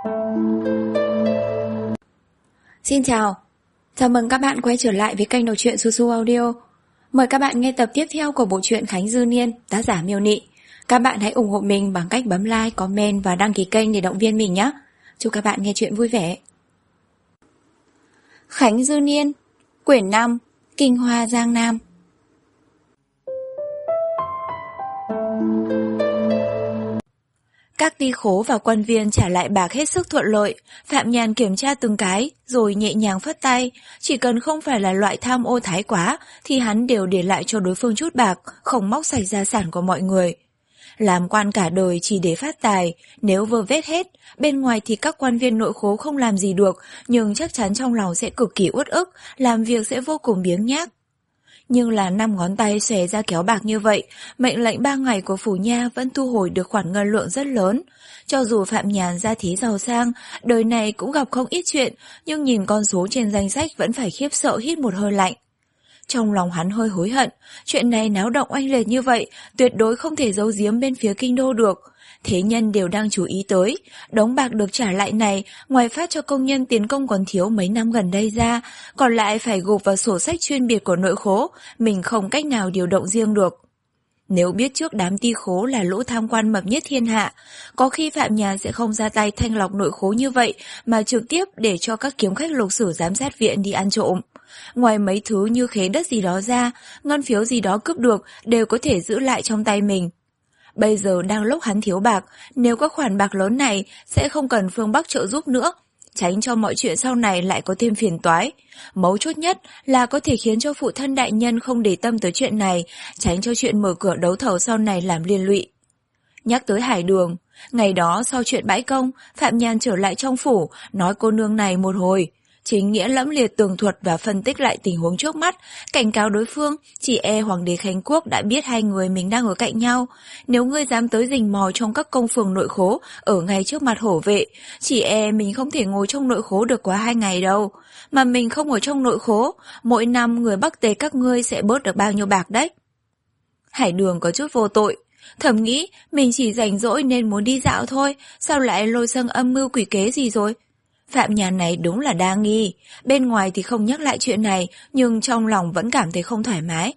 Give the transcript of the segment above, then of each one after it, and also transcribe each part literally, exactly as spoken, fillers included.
Xin chào, chào mừng các bạn quay trở lại với kênh đọc truyện Su Su Audio. Mời các bạn nghe tập tiếp theo của bộ truyện Khánh Dư Niên, tác giả Miêu Nị. Các bạn hãy ủng hộ mình bằng cách bấm like, comment và đăng ký kênh để động viên mình nhé. Chúc các bạn nghe truyện vui vẻ. Khánh Dư Niên, quyển năm, Kinh Hoa Giang Nam. Các ty khố và quan viên trả lại bạc hết sức thuận lợi. Phạm Nhàn kiểm tra từng cái, rồi nhẹ nhàng phất tay. Chỉ cần không phải là loại tham ô thái quá, thì hắn đều để lại cho đối phương chút bạc, không móc sạch gia sản của mọi người. Làm quan cả đời chỉ để phát tài, nếu vơ vét hết, bên ngoài thì các quan viên nội khố không làm gì được, nhưng chắc chắn trong lòng sẽ cực kỳ uất ức, làm việc sẽ vô cùng biếng nhác. Nhưng là năm ngón tay xòe ra kéo bạc như vậy, mệnh lệnh ba ngày của phủ nha vẫn thu hồi được khoản ngân lượng rất lớn. Cho dù Phạm Nhàn gia thế giàu sang, đời này cũng gặp không ít chuyện, nhưng nhìn con số trên danh sách vẫn phải khiếp sợ hít một hơi lạnh. Trong lòng hắn hơi hối hận, chuyện này náo động oanh liệt như vậy, tuyệt đối không thể giấu giếm bên phía kinh đô được. Thế nhân đều đang chú ý tới, đống bạc được trả lại này, ngoài phát cho công nhân tiền công còn thiếu mấy năm gần đây ra, còn lại phải gộp vào sổ sách chuyên biệt của nội khố, mình không cách nào điều động riêng được. Nếu biết trước đám ty khố là lũ tham quan mập nhất thiên hạ, có khi Phạm Nhàn sẽ không ra tay thanh lọc nội khố như vậy, mà trực tiếp để cho các kiếm khách lục sử giám sát viện đi ăn trộm. Ngoài mấy thứ như khế đất gì đó ra, ngân phiếu gì đó cướp được đều có thể giữ lại trong tay mình. Bây giờ đang lúc hắn thiếu bạc, nếu các khoản bạc lớn này sẽ không cần phương Bắc trợ giúp nữa, tránh cho mọi chuyện sau này lại có thêm phiền toái. Mấu chốt nhất là có thể khiến cho phụ thân đại nhân không để tâm tới chuyện này, tránh cho chuyện mở cửa đấu thầu sau này làm liên lụy. Nhắc tới Hải Đường, ngày đó sau chuyện bãi công, Phạm Nhàn trở lại trong phủ, nói cô nương này một hồi. Chính nghĩa lẫm liệt tường thuật và phân tích lại tình huống trước mắt, cảnh cáo đối phương, chỉ e Hoàng đế Khánh Quốc đã biết hai người mình đang ở cạnh nhau. Nếu ngươi dám tới rình mò trong các công phường nội khố, ở ngay trước mặt hổ vệ, chỉ e mình không thể ngồi trong nội khố được quá hai ngày đâu. Mà mình không ở trong nội khố, mỗi năm người Bắc Tề các ngươi sẽ bớt được bao nhiêu bạc đấy. Hải Đường có chút vô tội, thầm nghĩ mình chỉ rảnh rỗi nên muốn đi dạo thôi, sao lại lôi xâng âm mưu quỷ kế gì rồi. Phạm Nhàn này đúng là đa nghi, bên ngoài thì không nhắc lại chuyện này, nhưng trong lòng vẫn cảm thấy không thoải mái.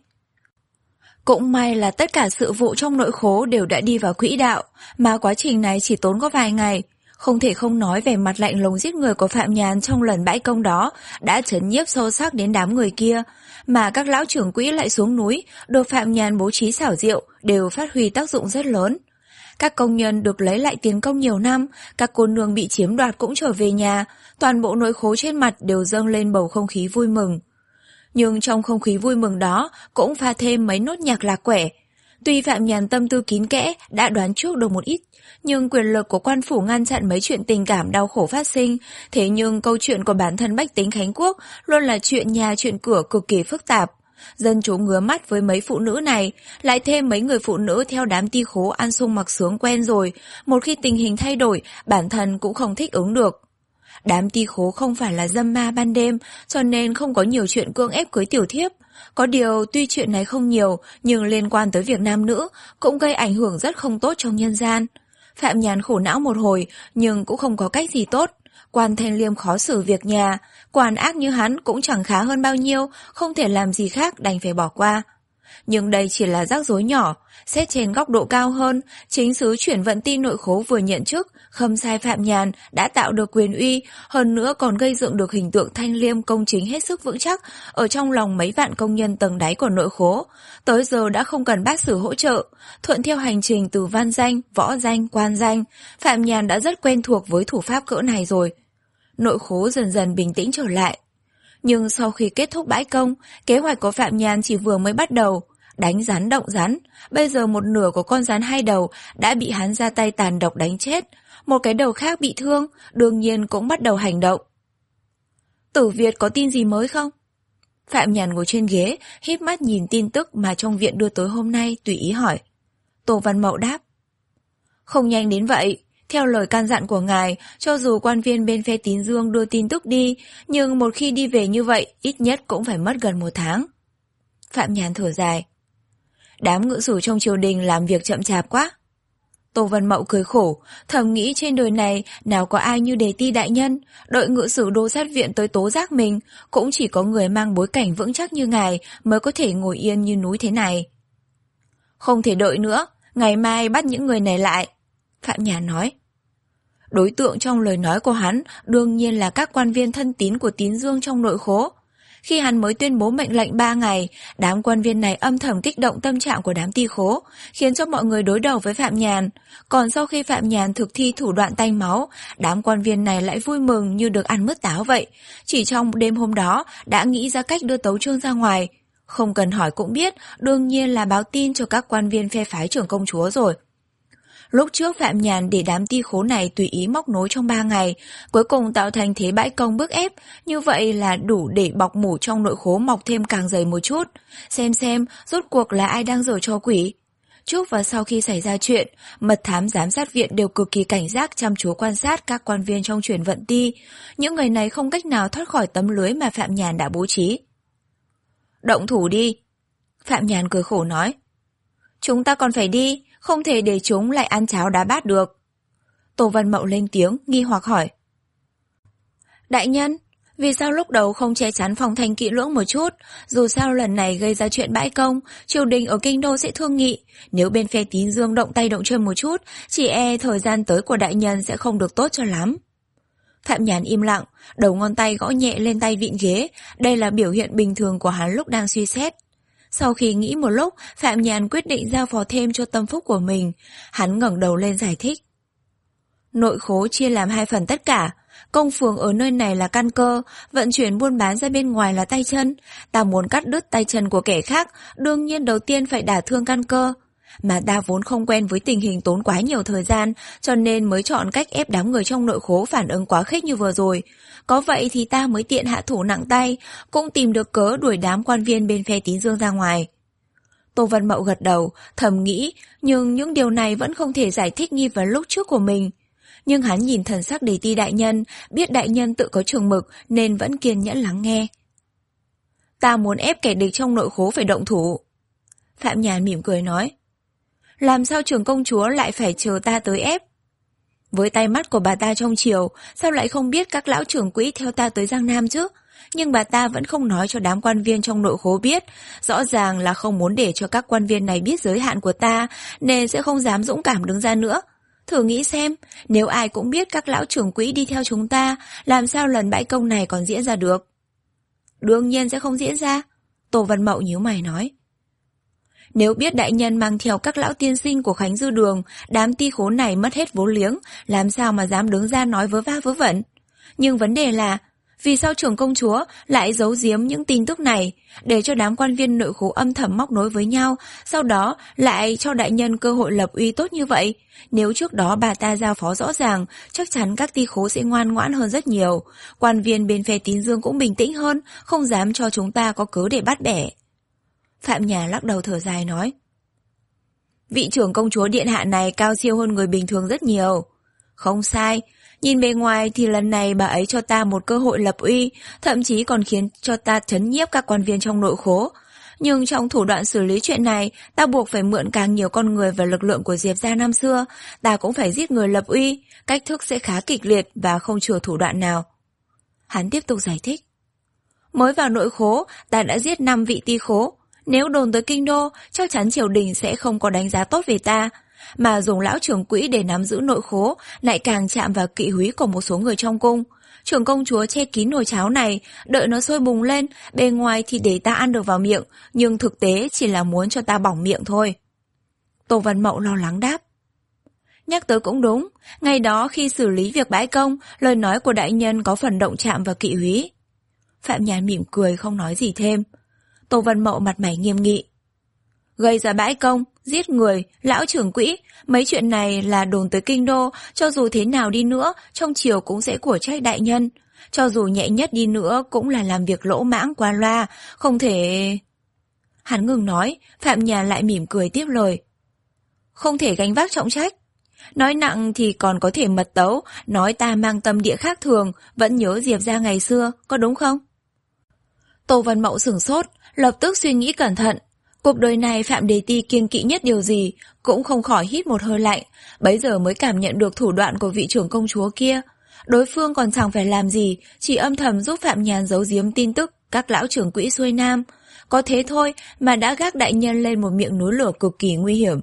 Cũng may là tất cả sự vụ trong nội khố đều đã đi vào quỹ đạo, mà quá trình này chỉ tốn có vài ngày. Không thể không nói về mặt lạnh lùng giết người của Phạm Nhàn trong lần bãi công đó đã chấn nhiếp sâu sắc đến đám người kia, mà các lão trưởng quỹ lại xuống núi, được Phạm Nhàn bố trí xảo diệu, đều phát huy tác dụng rất lớn. Các công nhân được lấy lại tiền công nhiều năm, các cô nương bị chiếm đoạt cũng trở về nhà, toàn bộ nội khố trên mặt đều dâng lên bầu không khí vui mừng. Nhưng trong không khí vui mừng đó cũng pha thêm mấy nốt nhạc lạc quẻ. Tuy Phạm Nhàn tâm tư kín kẽ đã đoán trước được một ít, nhưng quyền lực của quan phủ ngăn chặn mấy chuyện tình cảm đau khổ phát sinh, thế nhưng câu chuyện của bản thân bách tính Khánh Quốc luôn là chuyện nhà chuyện cửa cực kỳ phức tạp. Dân chúng ngứa mắt với mấy phụ nữ này, lại thêm mấy người phụ nữ theo đám ty khố ăn sung mặc sướng quen rồi, một khi tình hình thay đổi, bản thân cũng không thích ứng được. Đám ty khố không phải là dâm ma ban đêm, cho nên không có nhiều chuyện cưỡng ép cưới tiểu thiếp. Có điều tuy chuyện này không nhiều, nhưng liên quan tới việc nam nữ, cũng gây ảnh hưởng rất không tốt trong nhân gian. Phạm Nhàn khổ não một hồi, nhưng cũng không có cách gì tốt. Quan Thanh Liêm khó xử việc nhà, quan ác như hắn cũng chẳng khá hơn bao nhiêu, không thể làm gì khác đành phải bỏ qua. Nhưng đây chỉ là rắc rối nhỏ, xét trên góc độ cao hơn, chính sứ chuyển vận ti nội khố vừa nhận chức, khâm sai Phạm Nhàn đã tạo được quyền uy, hơn nữa còn gây dựng được hình tượng thanh liêm công chính hết sức vững chắc ở trong lòng mấy vạn công nhân tầng đáy của nội khố. Tới giờ đã không cần bác sử hỗ trợ, thuận theo hành trình từ văn danh, võ danh, quan danh, Phạm Nhàn đã rất quen thuộc với thủ pháp cỡ này rồi. Nội khố dần dần bình tĩnh trở lại. Nhưng sau khi kết thúc bãi công, kế hoạch của Phạm Nhàn chỉ vừa mới bắt đầu. Đánh rắn động rắn, bây giờ một nửa của con rắn hai đầu đã bị hắn ra tay tàn độc đánh chết, một cái đầu khác bị thương, đương nhiên cũng bắt đầu hành động. Tử Việt có tin gì mới không? Phạm Nhàn ngồi trên ghế, híp mắt nhìn tin tức mà trong viện đưa tới hôm nay, tùy ý hỏi. Tô Văn Mậu đáp. Không nhanh đến vậy, theo lời căn dặn của ngài, cho dù quan viên bên phe Tín Dương đưa tin tức đi, nhưng một khi đi về như vậy, ít nhất cũng phải mất gần một tháng. Phạm Nhàn thở dài. Đám ngự sử trong triều đình làm việc chậm chạp quá. Tô Vân Mậu cười khổ, thầm nghĩ trên đời này nào có ai như Đề Ti đại nhân, đợi ngự sử đô sát viện tới tố giác mình, cũng chỉ có người mang bối cảnh vững chắc như ngài mới có thể ngồi yên như núi thế này. Không thể đợi nữa, ngày mai bắt những người này lại, Phạm Nhàn nói. Đối tượng trong lời nói của hắn đương nhiên là các quan viên thân tín của Tín Dương trong nội khố. Khi hắn mới tuyên bố mệnh lệnh ba ngày, đám quan viên này âm thầm kích động tâm trạng của đám ty khố, khiến cho mọi người đối đầu với Phạm Nhàn. Còn sau khi Phạm Nhàn thực thi thủ đoạn tanh máu, đám quan viên này lại vui mừng như được ăn mứt táo vậy. Chỉ trong đêm hôm đó đã nghĩ ra cách đưa Tấu Chương ra ngoài. Không cần hỏi cũng biết, đương nhiên là báo tin cho các quan viên phe phái trưởng công chúa rồi. Lúc trước Phạm Nhàn để đám ty khố này tùy ý móc nối trong ba ngày, cuối cùng tạo thành thế bãi công bức ép, như vậy là đủ để bọc mủ trong nội khố mọc thêm càng dày một chút. Xem xem, rốt cuộc là ai đang giở trò quỷ. Trước và sau khi xảy ra chuyện, mật thám giám sát viện đều cực kỳ cảnh giác chăm chú quan sát các quan viên trong chuyển vận ti. Những người này không cách nào thoát khỏi tấm lưới mà Phạm Nhàn đã bố trí. Động thủ đi, Phạm Nhàn cười khổ nói. Chúng ta còn phải đi, không thể để chúng lại ăn cháo đá bát được. Tô Văn Mậu lên tiếng, nghi hoặc hỏi. Đại nhân, vì sao lúc đầu không che chắn phòng thành kỹ lưỡng một chút? Dù sao lần này gây ra chuyện bãi công, triều đình ở kinh đô sẽ thương nghị. Nếu bên phe Tín Dương động tay động chân một chút, chỉ e thời gian tới của đại nhân sẽ không được tốt cho lắm. Phạm Nhàn im lặng, đầu ngón tay gõ nhẹ lên tay vịn ghế. Đây là biểu hiện bình thường của hắn lúc đang suy xét. Sau khi nghĩ một lúc, Phạm Nhàn quyết định giao phó thêm cho tâm phúc của mình. Hắn ngẩng đầu lên giải thích. Nội khố chia làm hai phần tất cả. Công phường ở nơi này là căn cơ, vận chuyển buôn bán ra bên ngoài là tay chân. Ta muốn cắt đứt tay chân của kẻ khác, đương nhiên đầu tiên phải đả thương căn cơ. Mà ta vốn không quen với tình hình tốn quá nhiều thời gian, cho nên mới chọn cách ép đám người trong nội khố phản ứng quá khích như vừa rồi. Có vậy thì ta mới tiện hạ thủ nặng tay, cũng tìm được cớ đuổi đám quan viên bên phe Tín Dương ra ngoài. Tô Văn Mậu gật đầu, thầm nghĩ, nhưng những điều này vẫn không thể giải thích nghi vấn lúc trước của mình. Nhưng hắn nhìn thần sắc Đề Ti đại nhân, biết đại nhân tự có chừng mực nên vẫn kiên nhẫn lắng nghe. Ta muốn ép kẻ địch trong nội khố phải động thủ. Phạm Nhàn mỉm cười nói. Làm sao trưởng công chúa lại phải chờ ta tới ép? Với tay mắt của bà ta trong triều, sao lại không biết các lão trưởng quỹ theo ta tới Giang Nam chứ? Nhưng bà ta vẫn không nói cho đám quan viên trong nội khố biết, rõ ràng là không muốn để cho các quan viên này biết giới hạn của ta, nên sẽ không dám dũng cảm đứng ra nữa. Thử nghĩ xem, nếu ai cũng biết các lão trưởng quỹ đi theo chúng ta, làm sao lần bãi công này còn diễn ra được? Đương nhiên sẽ không diễn ra, Tô Văn Mậu nhíu mày nói. Nếu biết đại nhân mang theo các lão tiên sinh của Khánh Dư Đường, đám ty khố này mất hết vốn liếng, làm sao mà dám đứng ra nói vớ va vớ vẩn. Nhưng vấn đề là, vì sao trưởng công chúa lại giấu giếm những tin tức này, để cho đám quan viên nội khố âm thầm móc nối với nhau, sau đó lại cho đại nhân cơ hội lập uy tốt như vậy? Nếu trước đó bà ta giao phó rõ ràng, chắc chắn các ty khố sẽ ngoan ngoãn hơn rất nhiều. Quan viên bên phe Tín Dương cũng bình tĩnh hơn, không dám cho chúng ta có cớ để bắt bẻ. Phạm Nhàn lắc đầu thở dài nói. Vị trưởng công chúa điện hạ này cao siêu hơn người bình thường rất nhiều. Không sai, nhìn bề ngoài thì lần này bà ấy cho ta một cơ hội lập uy, thậm chí còn khiến cho ta trấn nhiếp các quan viên trong nội khố. Nhưng trong thủ đoạn xử lý chuyện này, ta buộc phải mượn càng nhiều con người và lực lượng của Diệp gia năm xưa, ta cũng phải giết người lập uy, cách thức sẽ khá kịch liệt và không chừa thủ đoạn nào. Hắn tiếp tục giải thích. Mới vào nội khố, ta đã giết năm vị ty khố. Nếu đồn tới kinh đô, chắc chắn triều đình sẽ không có đánh giá tốt về ta. Mà dùng lão trưởng quỹ để nắm giữ nội khố lại càng chạm vào kỵ húy của một số người trong cung. Trưởng công chúa che kín nồi cháo này, đợi nó sôi bùng lên, bề ngoài thì để ta ăn được vào miệng, nhưng thực tế chỉ là muốn cho ta bỏng miệng thôi. Tô Văn Mậu lo lắng đáp. Nhắc tới cũng đúng, ngày đó khi xử lý việc bãi công, lời nói của đại nhân có phần động chạm vào kỵ húy. Phạm Nhàn mỉm cười không nói gì thêm. Tô Văn Mậu mặt mày nghiêm nghị. Gây ra bãi công, giết người, lão trưởng quỹ, mấy chuyện này là đồn tới kinh đô, cho dù thế nào đi nữa, trong triều cũng sẽ của trách đại nhân. Cho dù nhẹ nhất đi nữa cũng là làm việc lỗ mãng qua loa, không thể... Hắn ngừng nói, Phạm Nhàn lại mỉm cười tiếp lời. Không thể gánh vác trọng trách. Nói nặng thì còn có thể mật tấu, nói ta mang tâm địa khác thường, vẫn nhớ Diệp gia ngày xưa, có đúng không? Tô Văn Mậu sửng sốt, lập tức suy nghĩ cẩn thận. Cuộc đời này Phạm Đề Ti kiêng kỵ nhất điều gì, cũng không khỏi hít một hơi lạnh, bấy giờ mới cảm nhận được thủ đoạn của vị trưởng công chúa kia. Đối phương còn chẳng phải làm gì, chỉ âm thầm giúp Phạm Nhàn giấu giếm tin tức các lão trưởng quỹ xuôi nam. Có thế thôi mà đã gác đại nhân lên một miệng núi lửa cực kỳ nguy hiểm.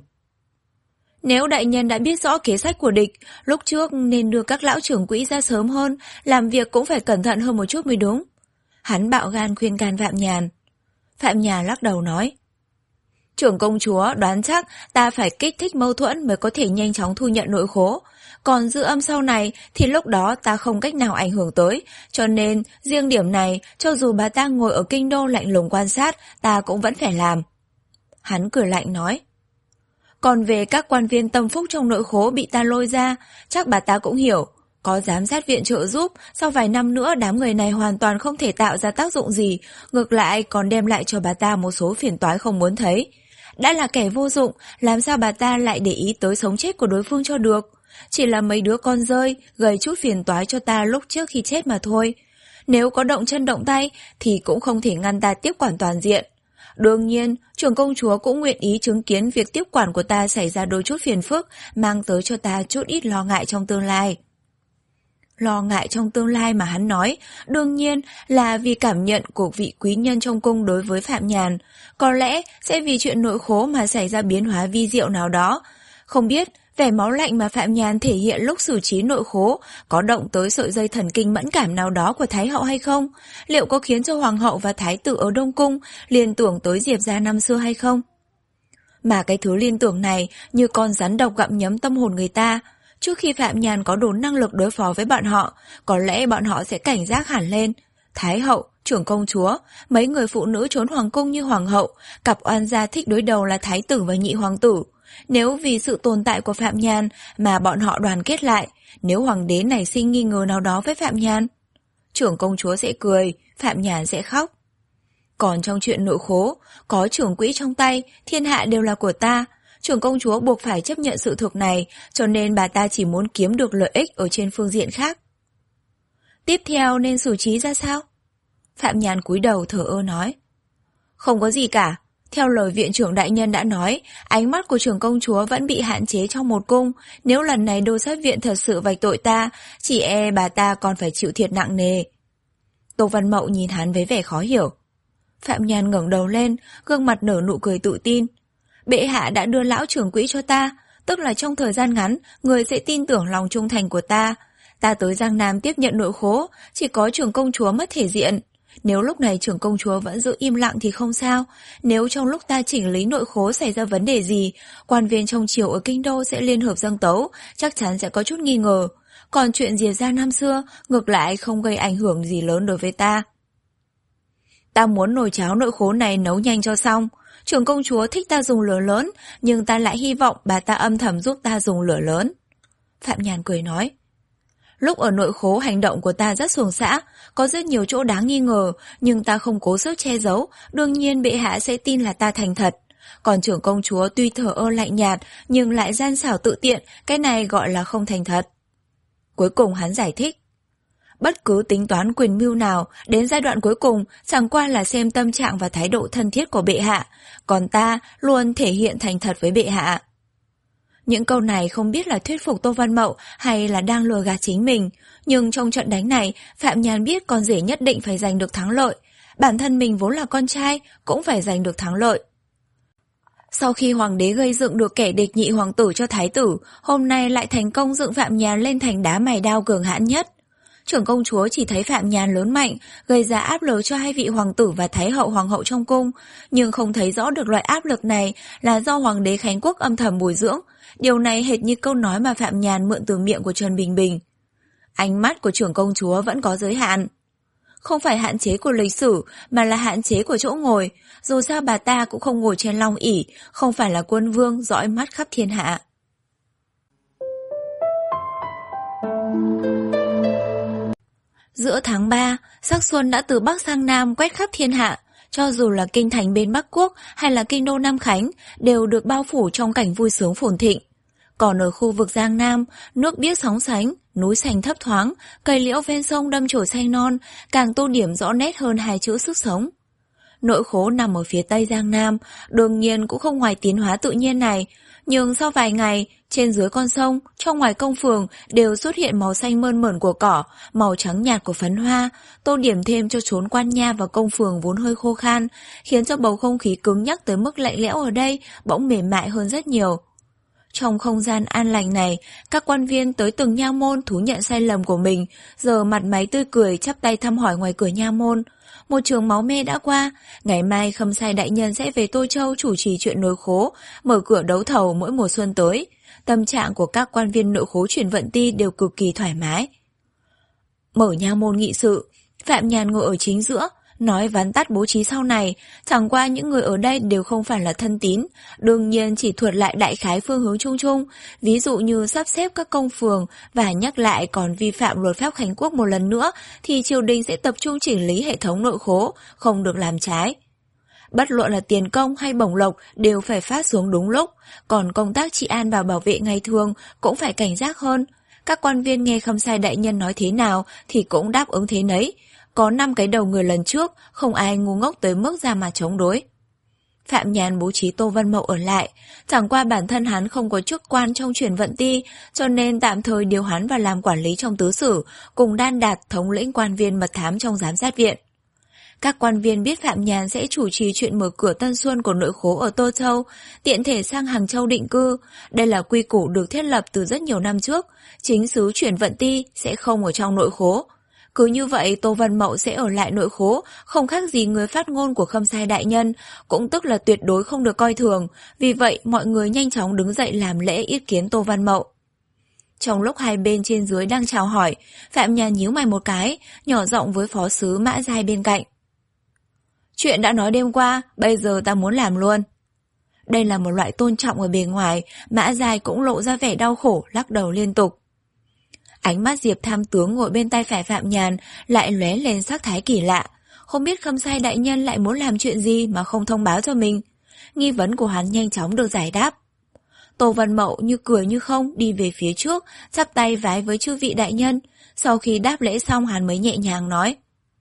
Nếu đại nhân đã biết rõ kế sách của địch, lúc trước nên đưa các lão trưởng quỹ ra sớm hơn, làm việc cũng phải cẩn thận hơn một chút mới đúng. Hắn bạo gan khuyên can Phạm Nhàn. Phạm Nhàn lắc đầu nói, trưởng công chúa đoán chắc ta phải kích thích mâu thuẫn mới có thể nhanh chóng thu nhận nội khố. Còn dư âm sau này thì lúc đó ta không cách nào ảnh hưởng tới, cho nên riêng điểm này cho dù bà ta ngồi ở kinh đô lạnh lùng quan sát, ta cũng vẫn phải làm. Hắn cười lạnh nói, còn về các quan viên tâm phúc trong nội khố bị ta lôi ra, chắc bà ta cũng hiểu, có giám sát viện trợ giúp, sau vài năm nữa đám người này hoàn toàn không thể tạo ra tác dụng gì, ngược lại còn đem lại cho bà ta một số phiền toái không muốn thấy. Đã là kẻ vô dụng, làm sao bà ta lại để ý tới sống chết của đối phương cho được? Chỉ là mấy đứa con rơi, gây chút phiền toái cho ta lúc trước khi chết mà thôi. Nếu có động chân động tay, thì cũng không thể ngăn ta tiếp quản toàn diện. Đương nhiên, trưởng công chúa cũng nguyện ý chứng kiến việc tiếp quản của ta xảy ra đôi chút phiền phức, mang tới cho ta chút ít lo ngại trong tương lai. Lo ngại trong tương lai mà hắn nói, đương nhiên là vì cảm nhận của vị quý nhân trong cung đối với Phạm Nhàn. Có lẽ sẽ vì chuyện nội khố mà xảy ra biến hóa vi diệu nào đó. Không biết, vẻ máu lạnh mà Phạm Nhàn thể hiện lúc xử trí nội khố có động tới sợi dây thần kinh mẫn cảm nào đó của Thái hậu hay không? Liệu có khiến cho Hoàng hậu và Thái tử ở Đông Cung liên tưởng tới Diệp gia năm xưa hay không? Mà cái thứ liên tưởng này như con rắn độc gặm nhấm tâm hồn người ta. Trước khi Phạm Nhàn có đủ năng lực đối phó với bọn họ, có lẽ bọn họ sẽ cảnh giác hẳn lên. Thái hậu, trưởng công chúa, mấy người phụ nữ trốn hoàng cung như hoàng hậu, cặp oan gia thích đối đầu là thái tử và nhị hoàng tử. Nếu vì sự tồn tại của Phạm Nhàn mà bọn họ đoàn kết lại, nếu hoàng đế nảy sinh nghi ngờ nào đó với Phạm Nhàn, trưởng công chúa sẽ cười, Phạm Nhàn sẽ khóc. Còn trong chuyện nội khố, có trưởng quỹ trong tay, thiên hạ đều là của ta. Trưởng công chúa buộc phải chấp nhận sự thực này, cho nên bà ta chỉ muốn kiếm được lợi ích ở trên phương diện khác. Tiếp theo nên xử trí ra sao? Phạm Nhàn cúi đầu thở ơ nói. Không có gì cả. Theo lời viện trưởng đại nhân đã nói, ánh mắt của trưởng công chúa vẫn bị hạn chế trong một cung. Nếu lần này đô sát viện thật sự vạch tội ta, chỉ e bà ta còn phải chịu thiệt nặng nề. Tô Văn Mậu nhìn hắn với vẻ khó hiểu. Phạm Nhàn ngẩng đầu lên, gương mặt nở nụ cười tự tin. Bệ hạ đã đưa lão trưởng quỹ cho ta, tức là trong thời gian ngắn, người sẽ tin tưởng lòng trung thành của ta. Ta tới Giang Nam tiếp nhận nội khố, chỉ có trưởng công chúa mất thể diện. Nếu lúc này trưởng công chúa vẫn giữ im lặng thì không sao. Nếu trong lúc ta chỉnh lý nội khố xảy ra vấn đề gì, quan viên trong triều ở kinh đô sẽ liên hợp dâng tấu, chắc chắn sẽ có chút nghi ngờ. Còn chuyện Diệp gia năm xưa, ngược lại không gây ảnh hưởng gì lớn đối với ta. Ta muốn nồi cháo nội khố này nấu nhanh cho xong. Trưởng công chúa thích ta dùng lửa lớn, nhưng ta lại hy vọng bà ta âm thầm giúp ta dùng lửa lớn. Phạm Nhàn cười nói. Lúc ở nội khố hành động của ta rất xuồng xã, có rất nhiều chỗ đáng nghi ngờ, nhưng ta không cố sức che giấu, đương nhiên bệ hạ sẽ tin là ta thành thật. Còn trưởng công chúa tuy thờ ơ lạnh nhạt, nhưng lại gian xảo tự tiện, cái này gọi là không thành thật. Cuối cùng hắn giải thích. Bất cứ tính toán quyền mưu nào, đến giai đoạn cuối cùng chẳng qua là xem tâm trạng và thái độ thân thiết của bệ hạ, còn ta luôn thể hiện thành thật với bệ hạ. Những câu này không biết là thuyết phục Tô Văn Mậu hay là đang lừa gạt chính mình, nhưng trong trận đánh này, Phạm Nhàn biết con rể nhất định phải giành được thắng lợi. Bản thân mình vốn là con trai, cũng phải giành được thắng lợi. Sau khi hoàng đế gây dựng được kẻ địch nhị hoàng tử cho thái tử, hôm nay lại thành công dựng Phạm Nhàn lên thành đá mài đao cường hãn nhất. Trưởng công chúa chỉ thấy Phạm Nhàn lớn mạnh, gây ra áp lực cho hai vị hoàng tử và thái hậu hoàng hậu trong cung, nhưng không thấy rõ được loại áp lực này là do hoàng đế Khánh Quốc âm thầm bồi dưỡng. Điều này hệt như câu nói mà Phạm Nhàn mượn từ miệng của Trần Bình Bình. Ánh mắt của trưởng công chúa vẫn có giới hạn. Không phải hạn chế của lịch sử, mà là hạn chế của chỗ ngồi. Dù sao bà ta cũng không ngồi trên long ỷ, không phải là quân vương dõi mắt khắp thiên hạ. Giữa tháng ba, sắc xuân đã từ Bắc sang Nam quét khắp thiên hạ. Cho dù là kinh thành bên Bắc Quốc hay là kinh đô Nam Khánh đều được bao phủ trong cảnh vui sướng phồn thịnh. Còn ở khu vực Giang Nam, nước biếc sóng sánh, núi xanh thấp thoáng, cây liễu ven sông đâm chồi xanh non, càng tô điểm rõ nét hơn hai chữ sức sống. Nội khố nằm ở phía tây Giang Nam, đương nhiên cũng không ngoài tiến hóa tự nhiên này. Nhưng sau vài ngày, trên dưới con sông, trong ngoài công phường đều xuất hiện màu xanh mơn mởn của cỏ, màu trắng nhạt của phấn hoa, tô điểm thêm cho chốn quan nha và công phường vốn hơi khô khan, khiến cho bầu không khí cứng nhắc tới mức lạnh lẽo ở đây bỗng mềm mại hơn rất nhiều. Trong không gian an lành này, các quan viên tới từng nha môn thú nhận sai lầm của mình, giờ mặt máy tươi cười chắp tay thăm hỏi ngoài cửa nha môn. Một trường máu me đã qua, ngày mai Khâm Sai đại nhân sẽ về Tô Châu chủ trì chuyện nối khố, mở cửa đấu thầu mỗi mùa xuân tới. Tâm trạng của các quan viên nội khố chuyển vận ti đều cực kỳ thoải mái. Mở nha môn nghị sự, Phạm Nhàn ngồi ở chính giữa, nói vắn tắt bố trí sau này, chẳng qua những người ở đây đều không phải là thân tín, đương nhiên chỉ thuật lại đại khái phương hướng chung chung, ví dụ như sắp xếp các công phường và nhắc lại còn vi phạm luật pháp Khánh Quốc một lần nữa thì triều đình sẽ tập trung chỉnh lý hệ thống nội khố, không được làm trái. Bất luận là tiền công hay bổng lộc đều phải phát xuống đúng lúc, còn công tác trị an và bảo vệ ngày thường cũng phải cảnh giác hơn. Các quan viên nghe Khâm Sai đại nhân nói thế nào thì cũng đáp ứng thế nấy. Có năm cái đầu người lần trước, không ai ngu ngốc tới mức ra mà chống đối. Phạm Nhàn bố trí Tô Văn Mậu ở lại, chẳng qua bản thân hắn không có chức quan trong chuyển vận ti, cho nên tạm thời điều hắn vào làm quản lý trong tứ sử, cùng Đan Đạt thống lĩnh quan viên mật thám trong giám sát viện. Các quan viên biết Phạm Nhàn sẽ chủ trì chuyện mở cửa Tân Xuân của nội khố ở Tô Châu, tiện thể sang Hàng Châu định cư. Đây là quy củ được thiết lập từ rất nhiều năm trước, chính sứ chuyển vận ti sẽ không ở trong nội khố. Cứ như vậy Tô Văn Mậu sẽ ở lại nội khố, không khác gì người phát ngôn của Khâm Sai đại nhân, cũng tức là tuyệt đối không được coi thường, vì vậy mọi người nhanh chóng đứng dậy làm lễ yết kiến Tô Văn Mậu. Trong lúc hai bên trên dưới đang chào hỏi, Phạm Nhàn nhíu mày một cái, nhỏ giọng với phó sứ Mã Giai bên cạnh. Chuyện đã nói đêm qua, bây giờ ta muốn làm luôn. Đây là một loại tôn trọng ở bề ngoài, Mã Giai cũng lộ ra vẻ đau khổ, lắc đầu liên tục. Ánh mắt Diệp tham tướng ngồi bên tay phải Phạm Nhàn lại lóe lên sắc thái kỳ lạ, không biết Khâm Sai đại nhân lại muốn làm chuyện gì mà không thông báo cho mình. Nghi vấn của hắn nhanh chóng được giải đáp. Tô Văn Mậu như cười như không đi về phía trước, chắp tay vái với chư vị đại nhân. Sau khi đáp lễ xong hắn mới nhẹ nhàng nói.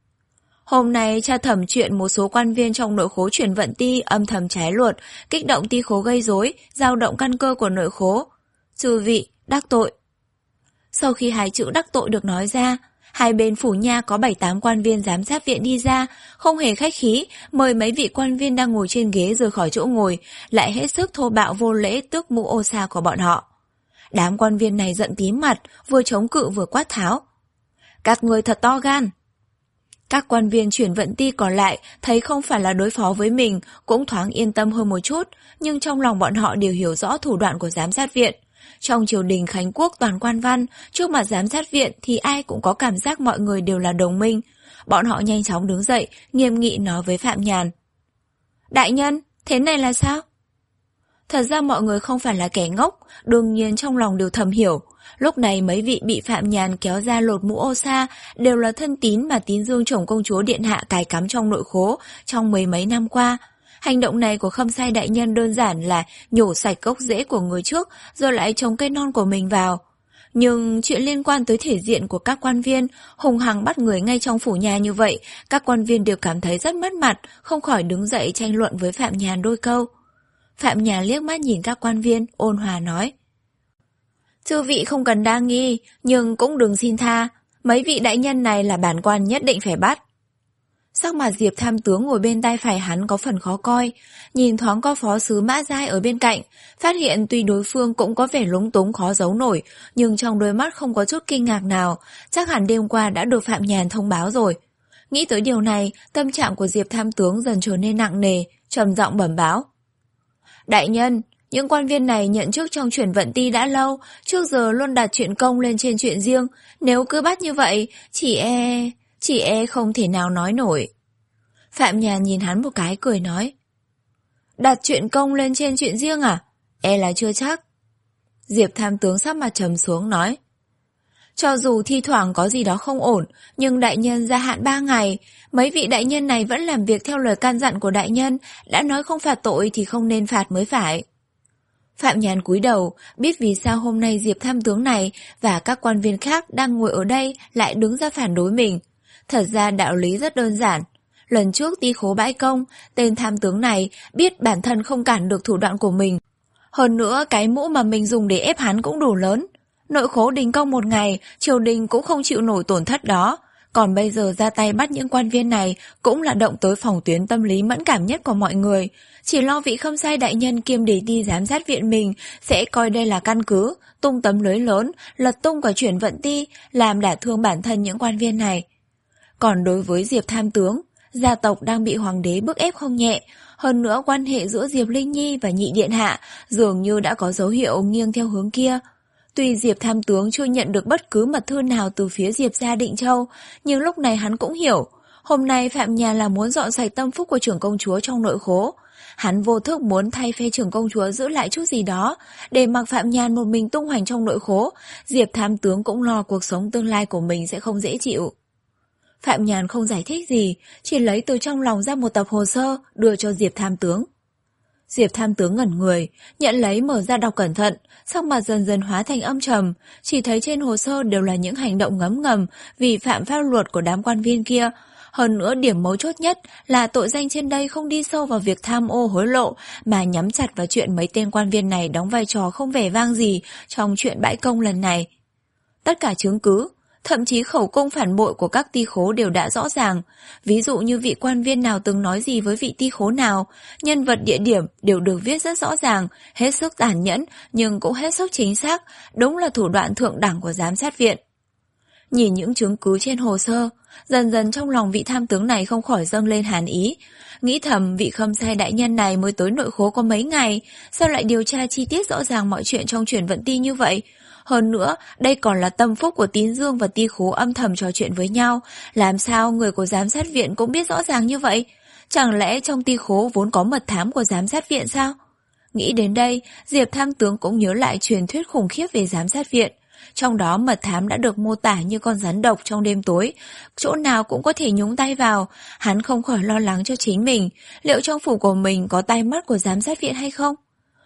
Hôm nay tra thẩm chuyện một số quan viên trong nội khố chuyển vận ti âm thầm trái luật, kích động ti khố gây rối, dao động căn cơ của nội khố. Chư vị, đắc tội. Sau khi hai chữ đắc tội được nói ra, hai bên phủ nha có bảy tám quan viên giám sát viện đi ra, không hề khách khí, mời mấy vị quan viên đang ngồi trên ghế rời khỏi chỗ ngồi, lại hết sức thô bạo vô lễ tước mũ ô sa của bọn họ. Đám quan viên này giận tím mặt, vừa chống cự vừa quát tháo. Các người thật to gan. Các quan viên chuyển vận ti còn lại thấy không phải là đối phó với mình, cũng thoáng yên tâm hơn một chút, nhưng trong lòng bọn họ đều hiểu rõ thủ đoạn của giám sát viện. Trong triều đình Khánh Quốc toàn quan văn, trước mặt giám sát viện thì ai cũng có cảm giác mọi người đều là đồng minh. Bọn họ nhanh chóng đứng dậy, nghiêm nghị nói với Phạm Nhàn. Đại nhân, thế này là sao? Thật ra mọi người không phải là kẻ ngốc, đương nhiên trong lòng đều thầm hiểu. Lúc này mấy vị bị Phạm Nhàn kéo ra lột mũ ô sa đều là thân tín mà Tín Dương chồng công chúa điện hạ cài cắm trong nội khố trong mấy mấy năm qua. Hành động này của Khâm Sai đại nhân đơn giản là nhổ sạch gốc rễ của người trước rồi lại trồng cây non của mình vào. Nhưng chuyện liên quan tới thể diện của các quan viên, hùng hăng bắt người ngay trong phủ nhà như vậy, các quan viên đều cảm thấy rất mất mặt, không khỏi đứng dậy tranh luận với Phạm Nhàn đôi câu. Phạm Nhàn liếc mắt nhìn các quan viên, ôn hòa nói. Chư vị không cần đa nghi, nhưng cũng đừng xin tha, mấy vị đại nhân này là bản quan nhất định phải bắt. Sắc mặt Diệp tham tướng ngồi bên tay phải hắn có phần khó coi, nhìn thoáng qua phó sứ Mã Giai ở bên cạnh, phát hiện tuy đối phương cũng có vẻ lúng túng khó giấu nổi, nhưng trong đôi mắt không có chút kinh ngạc nào, chắc hẳn đêm qua đã được Phạm Nhàn thông báo rồi. Nghĩ tới điều này, tâm trạng của Diệp tham tướng dần trở nên nặng nề, trầm giọng bẩm báo. Đại nhân, những quan viên này nhận chức trong chuyển vận ti đã lâu, trước giờ luôn đặt chuyện công lên trên chuyện riêng, nếu cứ bắt như vậy, chỉ e... Chỉ e không thể nào nói nổi. Phạm Nhàn nhìn hắn một cái cười nói. Đặt chuyện công lên trên chuyện riêng à? E là chưa chắc. Diệp tham tướng sắc mặt trầm xuống nói. Cho dù thi thoảng có gì đó không ổn, nhưng đại nhân gia hạn ba ngày, mấy vị đại nhân này vẫn làm việc theo lời can dặn của đại nhân, đã nói không phạt tội thì không nên phạt mới phải. Phạm Nhàn cúi đầu, biết vì sao hôm nay Diệp tham tướng này và các quan viên khác đang ngồi ở đây lại đứng ra phản đối mình. Thật ra đạo lý rất đơn giản. Lần trước ti khố bãi công, tên tham tướng này biết bản thân không cản được thủ đoạn của mình. Hơn nữa cái mũ mà mình dùng để ép hắn cũng đủ lớn. Nội khố đình công một ngày, triều đình cũng không chịu nổi tổn thất đó. Còn bây giờ ra tay bắt những quan viên này cũng là động tới phòng tuyến tâm lý mẫn cảm nhất của mọi người. Chỉ lo vị Khâm Sai đại nhân kiêm đề ti giám sát viện mình sẽ coi đây là căn cứ, tung tấm lưới lớn, lật tung cả chuyển vận ti, làm đả thương bản thân những quan viên này. Còn đối với Diệp tham tướng, gia tộc đang bị hoàng đế bức ép không nhẹ, hơn nữa quan hệ giữa Diệp Linh Nhi và nhị điện hạ dường như đã có dấu hiệu nghiêng theo hướng kia. Tuy Diệp tham tướng chưa nhận được bất cứ mật thư nào từ phía Diệp gia Định Châu, nhưng lúc này hắn cũng hiểu, hôm nay Phạm Nhàn là muốn dọn sạch tâm phúc của trưởng công chúa trong nội khố. Hắn vô thức muốn thay phe trưởng công chúa giữ lại chút gì đó, để mặc Phạm Nhàn một mình tung hoành trong nội khố. Diệp tham tướng cũng lo cuộc sống tương lai của mình sẽ không dễ chịu. Phạm Nhàn không giải thích gì, chỉ lấy từ trong lòng ra một tập hồ sơ đưa cho Diệp tham tướng. Diệp tham tướng ngẩn người, nhận lấy mở ra đọc cẩn thận, sắc mặt dần dần hóa thành âm trầm, chỉ thấy trên hồ sơ đều là những hành động ngấm ngầm vi phạm pháp luật của đám quan viên kia. Hơn nữa điểm mấu chốt nhất là tội danh trên đây không đi sâu vào việc tham ô hối lộ, mà nhắm chặt vào chuyện mấy tên quan viên này đóng vai trò không vẻ vang gì trong chuyện bãi công lần này. Tất cả chứng cứ, thậm chí khẩu cung phản bội của các ti khố đều đã rõ ràng. Ví dụ như vị quan viên nào từng nói gì với vị ti khố nào, nhân vật địa điểm đều được viết rất rõ ràng, hết sức tàn nhẫn nhưng cũng hết sức chính xác, đúng là thủ đoạn thượng đẳng của giám sát viện. Nhìn những chứng cứ trên hồ sơ, dần dần trong lòng vị tham tướng này không khỏi dâng lên hàn ý. Nghĩ thầm vị Khâm Sai đại nhân này mới tới nội khố có mấy ngày, sao lại điều tra chi tiết rõ ràng mọi chuyện trong chuyển vận ti như vậy? Hơn nữa, đây còn là tâm phúc của Tín Dương và ti khố âm thầm trò chuyện với nhau, làm sao người của giám sát viện cũng biết rõ ràng như vậy? Chẳng lẽ trong ti khố vốn có mật thám của giám sát viện sao? Nghĩ đến đây, Diệp tham tướng cũng nhớ lại truyền thuyết khủng khiếp về giám sát viện. Trong đó mật thám đã được mô tả như con rắn độc trong đêm tối, chỗ nào cũng có thể nhúng tay vào. Hắn không khỏi lo lắng cho chính mình, liệu trong phủ của mình có tay mắt của giám sát viện hay không?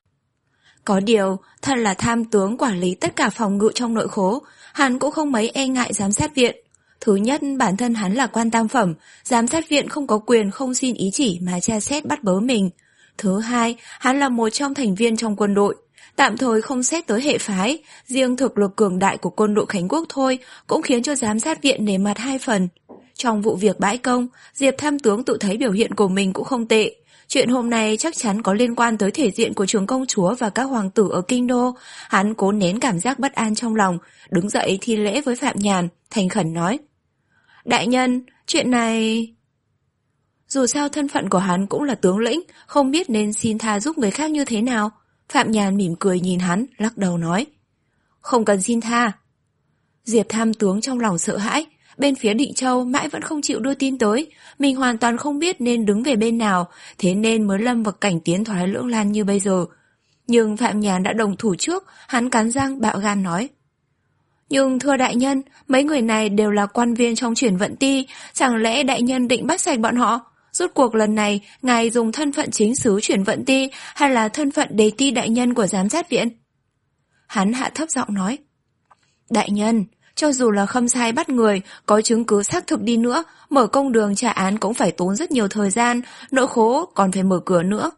Có điều, thật là tham tướng quản lý tất cả phòng ngự trong nội khố, hắn cũng không mấy e ngại giám sát viện. Thứ nhất, bản thân hắn là quan tam phẩm, giám sát viện không có quyền không xin ý chỉ mà tra xét bắt bớ mình. Thứ hai, hắn là một trong thành viên trong quân đội. Tạm thời không xét tới hệ phái, riêng thực lực cường đại của quân đội Khánh Quốc thôi cũng khiến cho giám sát viện nể mặt hai phần. Trong vụ việc bãi công, Diệp tham tướng tự thấy biểu hiện của mình cũng không tệ. Chuyện hôm nay chắc chắn có liên quan tới thể diện của trưởng công chúa và các hoàng tử ở kinh đô. Hắn cố nén cảm giác bất an trong lòng, đứng dậy thi lễ với Phạm Nhàn, thành khẩn nói: Đại nhân, chuyện này... Dù sao thân phận của hắn cũng là tướng lĩnh, không biết nên xin tha giúp người khác như thế nào. Phạm Nhàn mỉm cười nhìn hắn, lắc đầu nói: Không cần xin tha. Diệp tham tướng trong lòng sợ hãi, bên phía Định Châu mãi vẫn không chịu đưa tin tới, mình hoàn toàn không biết nên đứng về bên nào, thế nên mới lâm vào cảnh tiến thoái lưỡng lan như bây giờ. Nhưng Phạm Nhàn đã đồng thủ trước, hắn cắn răng bạo gan nói: Nhưng thưa đại nhân, mấy người này đều là quan viên trong chuyển vận ti, chẳng lẽ đại nhân định bắt sạch bọn họ? Rốt cuộc lần này, ngài dùng thân phận chính sứ chuyển vận ti hay là thân phận đề ti đại nhân của giám sát viện? Hắn hạ thấp giọng nói: Đại nhân, cho dù là Khâm Sai bắt người, có chứng cứ xác thực đi nữa, mở công đường trả án cũng phải tốn rất nhiều thời gian, nội khố còn phải mở cửa nữa.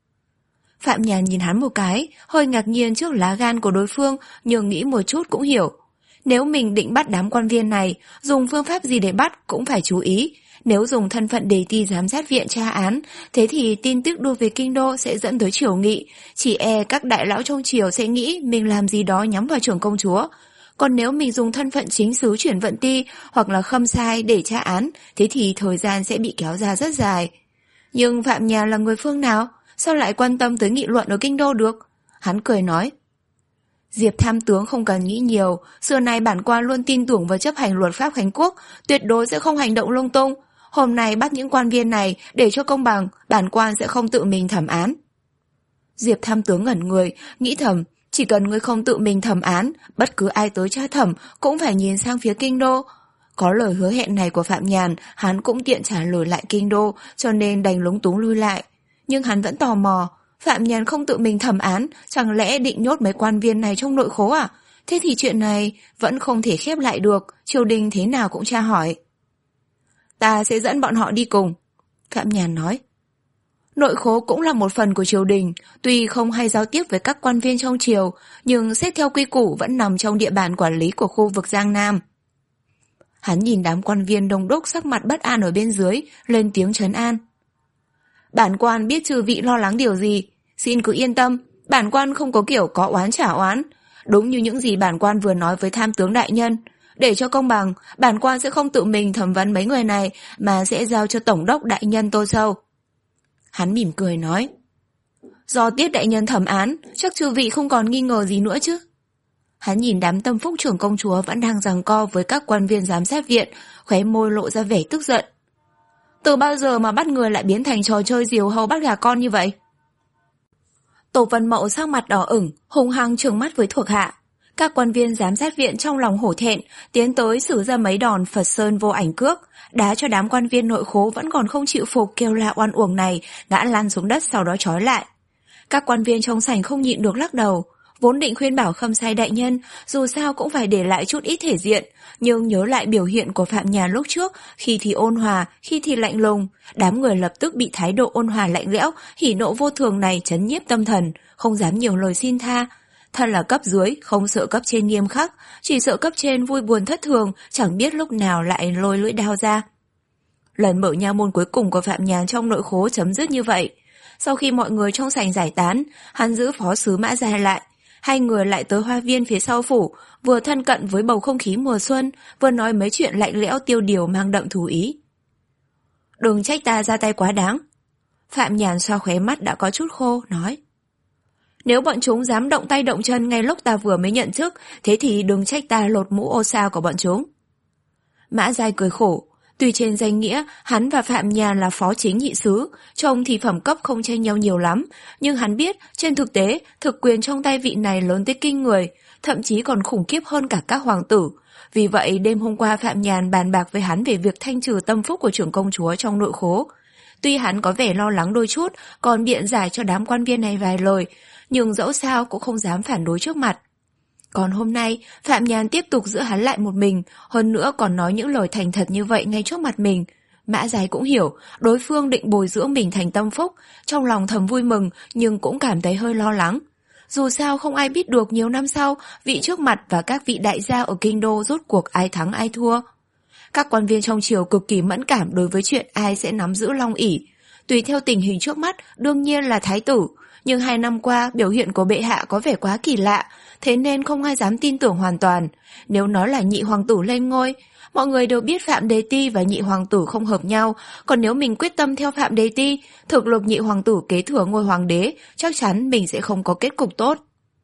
Phạm Nhàn nhìn hắn một cái, hơi ngạc nhiên trước lá gan của đối phương, nhưng nghĩ một chút cũng hiểu. Nếu mình định bắt đám quan viên này, dùng phương pháp gì để bắt cũng phải chú ý. Nếu dùng thân phận đề ti giám sát viện tra án, thế thì tin tức đưa về kinh đô sẽ dẫn tới triều nghị. Chỉ e các đại lão trong triều sẽ nghĩ mình làm gì đó nhắm vào trưởng công chúa. Còn nếu mình dùng thân phận chính sứ chuyển vận ti hoặc là Khâm Sai để tra án, thế thì thời gian sẽ bị kéo ra rất dài. Nhưng Phạm Nhàn là người phương nào? Sao lại quan tâm tới nghị luận ở kinh đô được? Hắn cười nói: Diệp tham tướng không cần nghĩ nhiều, xưa nay bản quan luôn tin tưởng và chấp hành luật pháp Khánh Quốc, tuyệt đối sẽ không hành động lung tung. Hôm nay bắt những quan viên này để cho công bằng, bản quan sẽ không tự mình thẩm án. Diệp tham tướng ngẩn người, nghĩ thầm, chỉ cần ngươi không tự mình thẩm án, bất cứ ai tới tra thẩm cũng phải nhìn sang phía kinh đô. Có lời hứa hẹn này của Phạm Nhàn, hắn cũng tiện trả lời lại kinh đô, cho nên đành lúng túng lui lại. Nhưng hắn vẫn tò mò, Phạm Nhàn không tự mình thẩm án, chẳng lẽ định nhốt mấy quan viên này trong nội khố à? Thế thì chuyện này vẫn không thể khép lại được, triều đình thế nào cũng tra hỏi. Ta sẽ dẫn bọn họ đi cùng. Phạm Nhàn nói. Nội khố cũng là một phần của triều đình, tuy không hay giao tiếp với các quan viên trong triều, nhưng xét theo quy củ vẫn nằm trong địa bàn quản lý của khu vực Giang Nam. Hắn nhìn đám quan viên đông đúc sắc mặt bất an ở bên dưới, lên tiếng trấn an. Bản quan biết chư vị lo lắng điều gì, xin cứ yên tâm, bản quan không có kiểu có oán trả oán. Đúng như những gì bản quan vừa nói với tham tướng đại nhân, để cho công bằng, bản quan sẽ không tự mình thẩm vấn mấy người này mà sẽ giao cho tổng đốc đại nhân Tô Châu. Hắn mỉm cười nói. Do Tiết đại nhân thẩm án, chắc chư vị không còn nghi ngờ gì nữa chứ. Hắn nhìn đám tâm phúc trưởng công chúa vẫn đang giằng co với các quan viên giám sát viện, khóe môi lộ ra vẻ tức giận. Từ bao giờ mà bắt người lại biến thành trò chơi diều hâu bắt gà con như vậy? Tổ Vân Mậu sắc mặt đỏ ửng, hung hăng trừng mắt với thuộc hạ. Các quan viên giám sát viện trong lòng hổ thẹn, tiến tới sử ra mấy đòn Phật Sơn vô ảnh cước, đá cho đám quan viên nội khố vẫn còn không chịu phục kêu la oan uổng này, ngã lăn xuống đất sau đó trói lại. Các quan viên trong sảnh không nhịn được lắc đầu, vốn định khuyên bảo Khâm Sai đại nhân, dù sao cũng phải để lại chút ít thể diện, nhưng nhớ lại biểu hiện của Phạm Nhàn lúc trước, khi thì ôn hòa, khi thì lạnh lùng, đám người lập tức bị thái độ ôn hòa lạnh lẽo, hỉ nộ vô thường này trấn nhiếp tâm thần, không dám nhiều lời xin tha. Thân là cấp dưới, không sợ cấp trên nghiêm khắc, chỉ sợ cấp trên vui buồn thất thường, chẳng biết lúc nào lại lôi lưỡi đao ra. Lần mở nha môn cuối cùng của Phạm Nhàn trong nội khố chấm dứt như vậy. Sau khi mọi người trong sảnh giải tán, hắn giữ phó sứ Mã Giai lại. Hai người lại tới hoa viên phía sau phủ, vừa thân cận với bầu không khí mùa xuân, vừa nói mấy chuyện lạnh lẽo tiêu điều mang đậm thú ý. Đừng trách ta ra tay quá đáng. Phạm Nhàn xoa khóe mắt đã có chút khô, nói. Nếu bọn chúng dám động tay động chân ngay lúc ta vừa mới nhận chức, thế thì đừng trách ta lột mũ ô sao của bọn chúng. Mã Giai cười khổ. Tuy trên danh nghĩa, hắn và Phạm Nhàn là phó chính nhị sứ, trông thì phẩm cấp không chênh nhau nhiều lắm, nhưng hắn biết, trên thực tế, thực quyền trong tay vị này lớn tới kinh người, thậm chí còn khủng khiếp hơn cả các hoàng tử. Vì vậy, đêm hôm qua Phạm Nhàn bàn bạc với hắn về việc thanh trừ tâm phúc của trưởng công chúa trong nội khố. Tuy hắn có vẻ lo lắng đôi chút, còn biện giải cho đám quan viên này vài lời, nhưng dẫu sao cũng không dám phản đối trước mặt. Còn hôm nay, Phạm Nhàn tiếp tục giữ hắn lại một mình, hơn nữa còn nói những lời thành thật như vậy ngay trước mặt mình. Mã Giai cũng hiểu, đối phương định bồi dưỡng mình thành tâm phúc, trong lòng thầm vui mừng nhưng cũng cảm thấy hơi lo lắng. Dù sao không ai biết được nhiều năm sau, vị trước mặt và các vị đại gia ở kinh đô rốt cuộc ai thắng ai thua. Các quan viên trong triều cực kỳ mẫn cảm đối với chuyện ai sẽ nắm giữ Long ỷ. Tùy theo tình hình trước mắt, đương nhiên là thái tử, nhưng hai năm qua biểu hiện của bệ hạ có vẻ quá kỳ lạ, thế nên không ai dám tin tưởng hoàn toàn. Nếu nói là nhị hoàng tử lên ngôi, mọi người đều biết Phạm Đề Ti và nhị hoàng tử không hợp nhau, còn nếu mình quyết tâm theo Phạm Đề Ti, thực lực nhị hoàng tử kế thừa ngôi hoàng đế, chắc chắn mình sẽ không có kết cục tốt.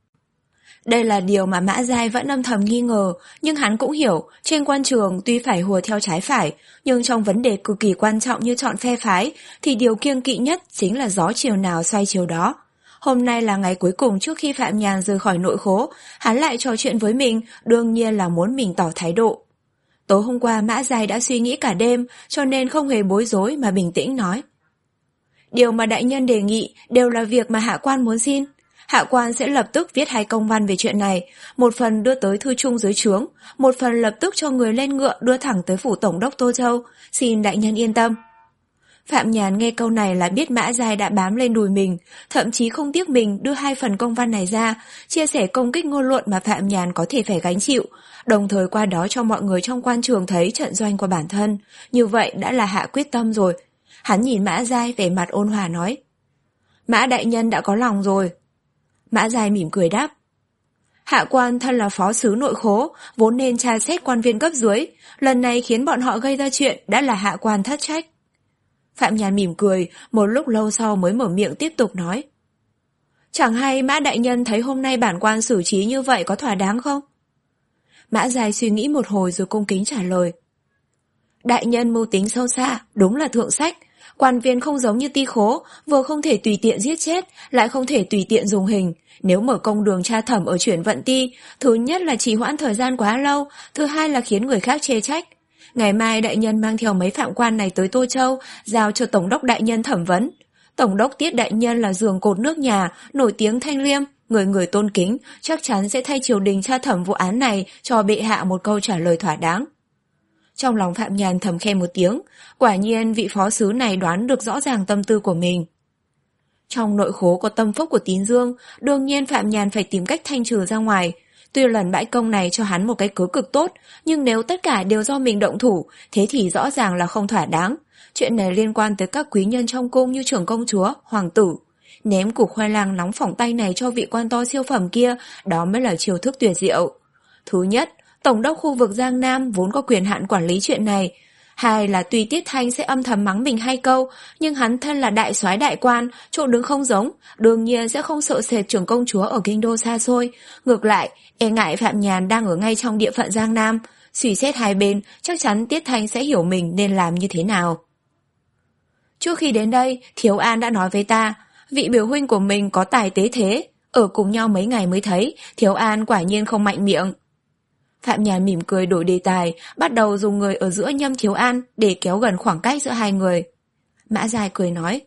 Đây là điều mà Mã Giai vẫn âm thầm nghi ngờ, nhưng hắn cũng hiểu, trên quan trường tuy phải hùa theo trái phải, nhưng trong vấn đề cực kỳ quan trọng như chọn phe phái, thì điều kiêng kỵ nhất chính là gió chiều nào xoay chiều đó. Hôm nay là ngày cuối cùng trước khi Phạm Nhàn rời khỏi nội khố, hắn lại trò chuyện với mình, đương nhiên là muốn mình tỏ thái độ. Tối hôm qua Mã Giai đã suy nghĩ cả đêm, cho nên không hề bối rối mà bình tĩnh nói. Điều mà đại nhân đề nghị đều là việc mà hạ quan muốn xin. Hạ quan sẽ lập tức viết hai công văn về chuyện này, một phần đưa tới thư trung dưới trướng, một phần lập tức cho người lên ngựa đưa thẳng tới phủ tổng đốc Tô Châu, xin đại nhân yên tâm. Phạm Nhàn nghe câu này là biết Mã Giai đã bám lên đùi mình, thậm chí không tiếc mình đưa hai phần công văn này ra, chia sẻ công kích ngôn luận mà Phạm Nhàn có thể phải gánh chịu, đồng thời qua đó cho mọi người trong quan trường thấy trận doanh của bản thân. Như vậy đã là hạ quyết tâm rồi. Hắn nhìn Mã Giai vẻ mặt ôn hòa nói. Mã đại nhân đã có lòng rồi. Mã Giai mỉm cười đáp. Hạ quan thân là phó sứ nội khố, vốn nên tra xét quan viên cấp dưới, lần này khiến bọn họ gây ra chuyện đã là hạ quan thất trách. Phạm Nhàn mỉm cười, một lúc lâu sau mới mở miệng tiếp tục nói. Chẳng hay Mã đại nhân thấy hôm nay bản quan xử trí như vậy có thỏa đáng không? Mã Giai suy nghĩ một hồi rồi cung kính trả lời. Đại nhân mưu tính sâu xa, đúng là thượng sách. Quan viên không giống như ti khố, vừa không thể tùy tiện giết chết, lại không thể tùy tiện dùng hình. Nếu mở công đường tra thẩm ở chuyển vận ti, thứ nhất là trì hoãn thời gian quá lâu, thứ hai là khiến người khác chê trách. Ngày mai đại nhân mang theo mấy phạm quan này tới Tô Châu, giao cho tổng đốc đại nhân thẩm vấn. Tổng đốc Tiết đại nhân là giường cột nước nhà, nổi tiếng thanh liêm, người người tôn kính, chắc chắn sẽ thay triều đình tra thẩm vụ án này cho bệ hạ một câu trả lời thỏa đáng. Trong lòng Phạm Nhàn thầm khen một tiếng, quả nhiên vị phó sứ này đoán được rõ ràng tâm tư của mình. Trong nội khố có tâm phúc của Tín Dương, đương nhiên Phạm Nhàn phải tìm cách thanh trừ ra ngoài. Tuy lần bãi công này cho hắn một cái cớ cực tốt, nhưng nếu tất cả đều do mình động thủ, thế thì rõ ràng là không thỏa đáng. Chuyện này liên quan tới các quý nhân trong cung như trưởng công chúa, hoàng tử. Ném củ khoai lang nóng phỏng tay này cho vị quan to siêu phẩm kia, đó mới là chiêu thức tuyệt diệu. Thứ nhất, Tổng đốc khu vực Giang Nam vốn có quyền hạn quản lý chuyện này. Hai là tuy Tiết Thanh sẽ âm thầm mắng mình hai câu, nhưng hắn thân là đại soái đại quan, chỗ đứng không giống, đương nhiên sẽ không sợ sệt trưởng công chúa ở kinh đô xa xôi. Ngược lại, e ngại Phạm Nhàn đang ở ngay trong địa phận Giang Nam. Suy xét hai bên, chắc chắn Tiết Thanh sẽ hiểu mình nên làm như thế nào. Trước khi đến đây, Thiếu An đã nói với ta, vị biểu huynh của mình có tài tế thế. Ở cùng nhau mấy ngày mới thấy, Thiếu An quả nhiên không mạnh miệng. Phạm Nhàn mỉm cười đổi đề tài, bắt đầu dùng người ở giữa Nhâm Thiếu An để kéo gần khoảng cách giữa hai người. Mã Giai cười nói.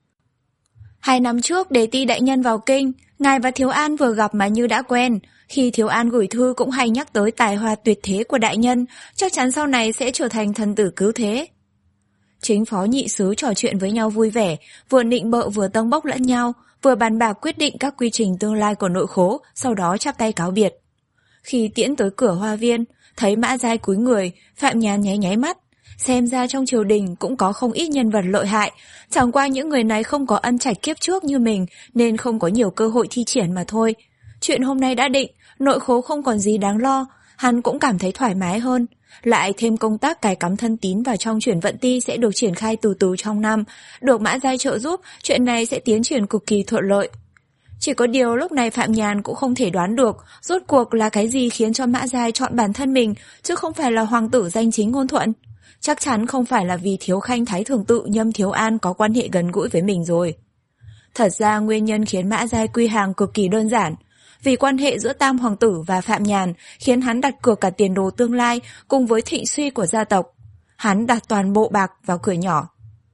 Hai năm trước Đề Ti đại nhân vào kinh, ngài và Thiếu An vừa gặp mà như đã quen. Khi Thiếu An gửi thư cũng hay nhắc tới tài hoa tuyệt thế của đại nhân, chắc chắn sau này sẽ trở thành thần tử cứu thế. Chính phó nhị sứ trò chuyện với nhau vui vẻ, vừa nịnh bợ vừa tâng bốc lẫn nhau, vừa bàn bạc quyết định các quy trình tương lai của nội khố, sau đó chắp tay cáo biệt. Khi tiễn tới cửa hoa viên, thấy Mã Giai cúi người, Phạm Nhàn nháy nháy mắt. Xem ra trong triều đình cũng có không ít nhân vật lợi hại, chẳng qua những người này không có ân trạch kiếp trước như mình nên không có nhiều cơ hội thi triển mà thôi. Chuyện hôm nay đã định, nội khố không còn gì đáng lo, hắn cũng cảm thấy thoải mái hơn. Lại thêm công tác cài cắm thân tín vào trong chuyển vận ti sẽ được triển khai từ từ trong năm, được Mã Giai trợ giúp, chuyện này sẽ tiến triển cực kỳ thuận lợi. Chỉ có điều lúc này Phạm Nhàn cũng không thể đoán được rốt cuộc là cái gì khiến cho Mã Giai chọn bản thân mình, chứ không phải là hoàng tử danh chính ngôn thuận. Chắc chắn không phải là vì Thiếu Khanh Thái Thường Tự Nhâm Thiếu An có quan hệ gần gũi với mình rồi. Thật ra nguyên nhân khiến Mã Giai quy hàng cực kỳ đơn giản. Vì quan hệ giữa Tam Hoàng tử và Phạm Nhàn khiến hắn đặt cược cả tiền đồ tương lai cùng với thịnh suy của gia tộc. Hắn đặt toàn bộ bạc vào cửa nhỏ.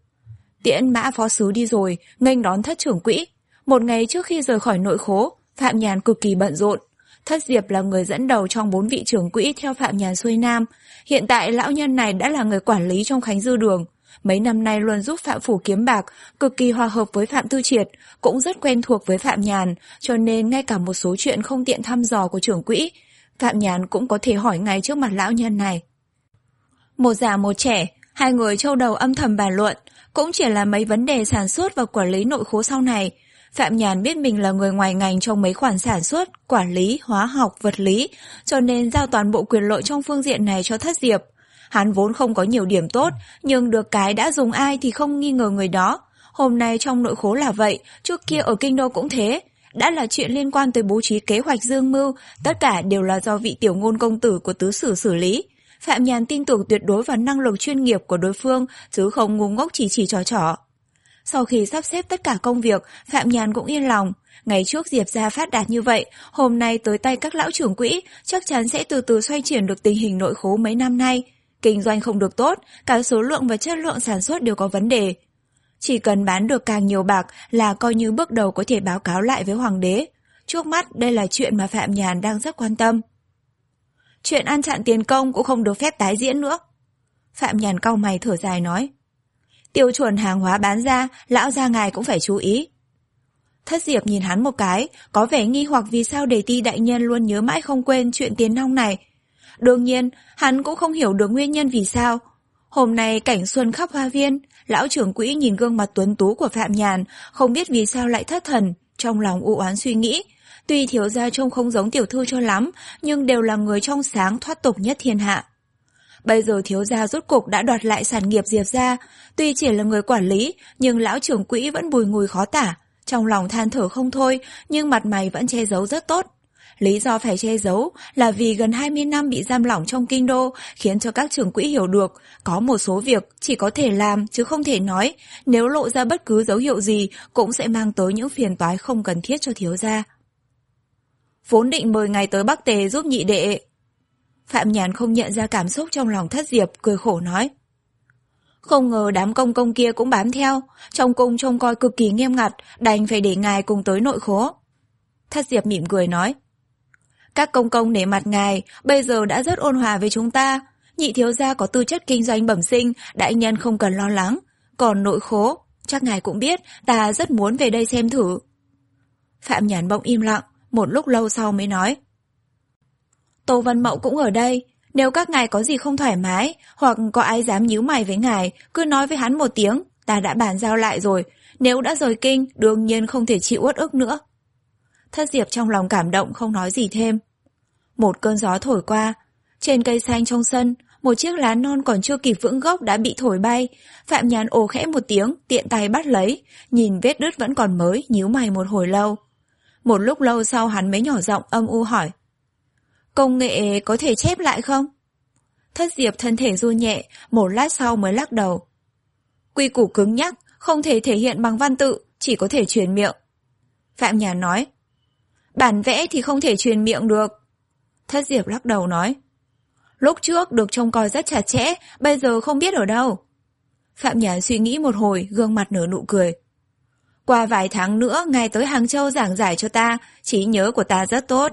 Tiễn Mã phó sứ đi rồi, nghênh đón Thất trưởng quỹ. Một ngày trước khi rời khỏi nội khố, Phạm Nhàn cực kỳ bận rộn. Thất Diệp là người dẫn đầu trong bốn vị trưởng quỹ theo Phạm Nhàn xuôi Nam. Hiện tại lão nhân này đã là người quản lý trong Khánh Dư Đường. Mấy năm nay luôn giúp Phạm Phủ kiếm bạc, cực kỳ hòa hợp với Phạm Tư Triệt, cũng rất quen thuộc với Phạm Nhàn, cho nên ngay cả một số chuyện không tiện thăm dò của trưởng quỹ, Phạm Nhàn cũng có thể hỏi ngay trước mặt lão nhân này. Một già một trẻ, hai người châu đầu âm thầm bàn luận, cũng chỉ là mấy vấn đề sản xuất và quản lý nội khố sau này. Phạm Nhàn biết mình là người ngoài ngành trong mấy khoản sản xuất, quản lý, hóa học, vật lý, cho nên giao toàn bộ quyền lợi trong phương diện này cho Thất Diệp. Hắn vốn không có nhiều điểm tốt, nhưng được cái đã dùng ai thì không nghi ngờ người đó. Hôm nay trong nội khố là vậy, trước kia ở kinh đô cũng thế. Đã là chuyện liên quan tới bố trí kế hoạch dương mưu, tất cả đều là do vị tiểu ngôn công tử của tứ sử xử lý. Phạm Nhàn tin tưởng tuyệt đối vào năng lực chuyên nghiệp của đối phương, chứ không ngu ngốc chỉ chỉ trò trò. Sau khi sắp xếp tất cả công việc, Phạm Nhàn cũng yên lòng. Ngày trước Diệp gia phát đạt như vậy, hôm nay tới tay các lão trưởng quỹ, chắc chắn sẽ từ từ xoay chuyển được tình hình nội khố mấy năm nay. Kinh doanh không được tốt, cả số lượng và chất lượng sản xuất đều có vấn đề. Chỉ cần bán được càng nhiều bạc là coi như bước đầu có thể báo cáo lại với hoàng đế. Trước mắt đây là chuyện mà Phạm Nhàn đang rất quan tâm. Chuyện ăn chặn tiền công cũng không được phép tái diễn nữa. Phạm Nhàn cau mày thở dài nói. Tiêu chuẩn hàng hóa bán ra, lão gia ngài cũng phải chú ý. Thất Diệp nhìn hắn một cái, có vẻ nghi hoặc vì sao Đề Ti đại nhân luôn nhớ mãi không quên chuyện tiền nong này. Đương nhiên, hắn cũng không hiểu được nguyên nhân vì sao. Hôm nay cảnh xuân khắp hoa viên, lão trưởng quỹ nhìn gương mặt tuấn tú của Phạm Nhàn, không biết vì sao lại thất thần, trong lòng u oán suy nghĩ. Tuy thiếu gia trông không giống tiểu thư cho lắm, nhưng đều là người trong sáng thoát tục nhất thiên hạ. Bây giờ thiếu gia rốt cục đã đoạt lại sản nghiệp Diệp gia, tuy chỉ là người quản lý, nhưng lão trưởng quỹ vẫn bùi ngùi khó tả, trong lòng than thở không thôi, nhưng mặt mày vẫn che giấu rất tốt. Lý do phải che giấu là vì gần hai mươi năm bị giam lỏng trong kinh đô, khiến cho các trưởng quỹ hiểu được, có một số việc chỉ có thể làm chứ không thể nói, nếu lộ ra bất cứ dấu hiệu gì cũng sẽ mang tới những phiền toái không cần thiết cho thiếu gia. Vốn định mời ngài tới Bắc Tề giúp nhị đệ. Phạm Nhàn không nhận ra cảm xúc trong lòng Thất Diệp, cười khổ nói. Không ngờ đám công công kia cũng bám theo, trong cung trông coi cực kỳ nghiêm ngặt, đành phải để ngài cùng tới nội khố. Thất Diệp mỉm cười nói. Các công công nể mặt ngài, bây giờ đã rất ôn hòa với chúng ta, Nhị thiếu gia có tư chất kinh doanh bẩm sinh, đại nhân không cần lo lắng. Còn nội khố, chắc ngài cũng biết, ta rất muốn về đây xem thử. Phạm Nhàn bỗng im lặng, một lúc lâu sau mới nói. Tô Văn Mậu cũng ở đây, nếu các ngài có gì không thoải mái, hoặc có ai dám nhíu mày với ngài, cứ nói với hắn một tiếng, ta đã bàn giao lại rồi, nếu đã rời kinh, đương nhiên không thể chịu uất ức nữa. Thất Diệp trong lòng cảm động không nói gì thêm. Một cơn gió thổi qua, trên cây xanh trong sân, một chiếc lá non còn chưa kịp vững gốc đã bị thổi bay. Phạm Nhàn ồ khẽ một tiếng, tiện tay bắt lấy, nhìn vết đứt vẫn còn mới, nhíu mày một hồi lâu. Một lúc lâu sau hắn mới nhỏ giọng âm u hỏi. Công nghệ có thể chép lại không? Thất Diệp thân thể run nhẹ, một lát sau mới lắc đầu. Quy củ cứng nhắc, không thể thể hiện bằng văn tự, chỉ có thể truyền miệng. Phạm Nhàn nói. Bản vẽ thì không thể truyền miệng được. Thất Diệp lắc đầu nói. Lúc trước được trông coi rất chặt chẽ, bây giờ không biết ở đâu. Phạm Nhàn suy nghĩ một hồi, gương mặt nở nụ cười. Qua vài tháng nữa, ngài tới Hàng Châu giảng giải cho ta, trí nhớ của ta rất tốt.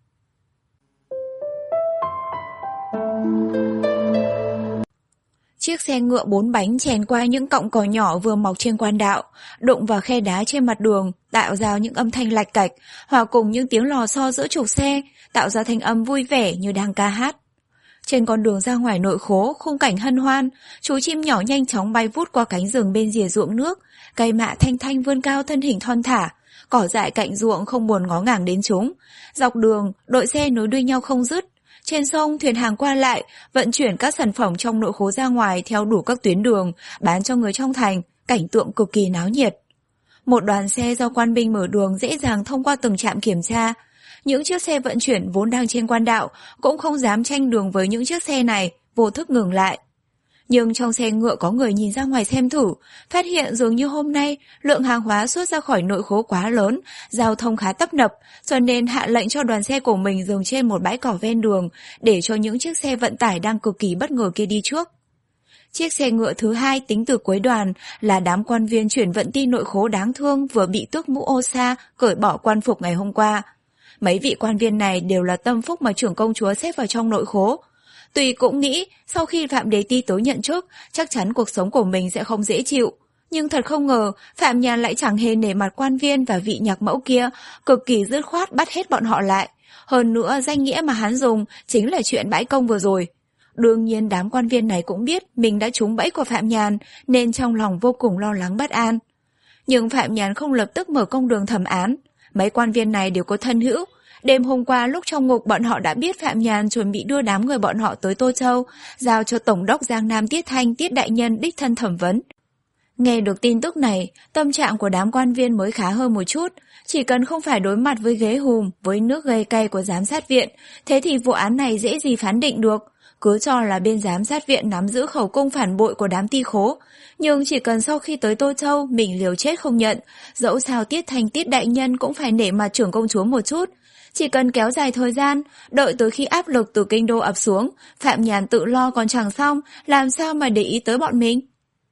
Chiếc xe ngựa bốn bánh chèn qua những cọng cỏ nhỏ vừa mọc trên quan đạo, đụng vào khe đá trên mặt đường, tạo ra những âm thanh lạch cạch, hòa cùng những tiếng lò xo giữa trục xe, tạo ra thanh âm vui vẻ như đang ca hát. Trên con đường ra ngoài nội khố, khung cảnh hân hoan, chú chim nhỏ nhanh chóng bay vút qua cánh rừng bên rìa ruộng nước, cây mạ thanh thanh vươn cao thân hình thon thả, cỏ dại cạnh ruộng không buồn ngó ngàng đến chúng. Dọc đường, đội xe nối đuôi nhau không dứt. Trên sông, thuyền hàng qua lại, vận chuyển các sản phẩm trong nội khố ra ngoài theo đủ các tuyến đường, bán cho người trong thành, cảnh tượng cực kỳ náo nhiệt. Một đoàn xe do quan binh mở đường dễ dàng thông qua từng trạm kiểm tra. Những chiếc xe vận chuyển vốn đang trên quan đạo cũng không dám tranh đường với những chiếc xe này, vô thức ngừng lại. Nhưng trong xe ngựa có người nhìn ra ngoài xem thử, phát hiện dường như hôm nay lượng hàng hóa xuất ra khỏi nội khố quá lớn, giao thông khá tấp nập, cho nên hạ lệnh cho đoàn xe của mình dừng trên một bãi cỏ ven đường để cho những chiếc xe vận tải đang cực kỳ bất ngờ kia đi trước. Chiếc xe ngựa thứ hai tính từ cuối đoàn là đám quan viên chuyển vận ti nội khố đáng thương vừa bị tước mũ ô sa, cởi bỏ quan phục ngày hôm qua. Mấy vị quan viên này đều là tâm phúc mà trưởng công chúa xếp vào trong nội khố. Tuy cũng nghĩ sau khi Phạm Đế Ti tới nhận chức, chắc chắn cuộc sống của mình sẽ không dễ chịu. Nhưng thật không ngờ, Phạm Nhàn lại chẳng hề nể mặt quan viên và vị nhạc mẫu kia, cực kỳ dứt khoát bắt hết bọn họ lại. Hơn nữa, danh nghĩa mà hắn dùng chính là chuyện bãi công vừa rồi. Đương nhiên đám quan viên này cũng biết mình đã trúng bẫy của Phạm Nhàn, nên trong lòng vô cùng lo lắng bất an. Nhưng Phạm Nhàn không lập tức mở công đường thẩm án. Mấy quan viên này đều có thân hữu. Đêm hôm qua lúc trong ngục bọn họ đã biết Phạm Nhàn chuẩn bị đưa đám người bọn họ tới Tô Châu, giao cho Tổng đốc Giang Nam Tiết Thanh Tiết Đại Nhân đích thân thẩm vấn. Nghe được tin tức này, tâm trạng của đám quan viên mới khá hơn một chút. Chỉ cần không phải đối mặt với ghế hùm, với nước gây cay của giám sát viện, thế thì vụ án này dễ gì phán định được. Cứ cho là bên giám sát viện nắm giữ khẩu cung phản bội của đám ti khố. Nhưng chỉ cần sau khi tới Tô Châu mình liều chết không nhận, dẫu sao Tiết Thanh Tiết Đại Nhân cũng phải nể mặt trưởng công chúa một chút. Chỉ cần kéo dài thời gian, đợi tới khi áp lực từ kinh đô ập xuống, Phạm Nhàn tự lo còn chẳng xong, làm sao mà để ý tới bọn mình?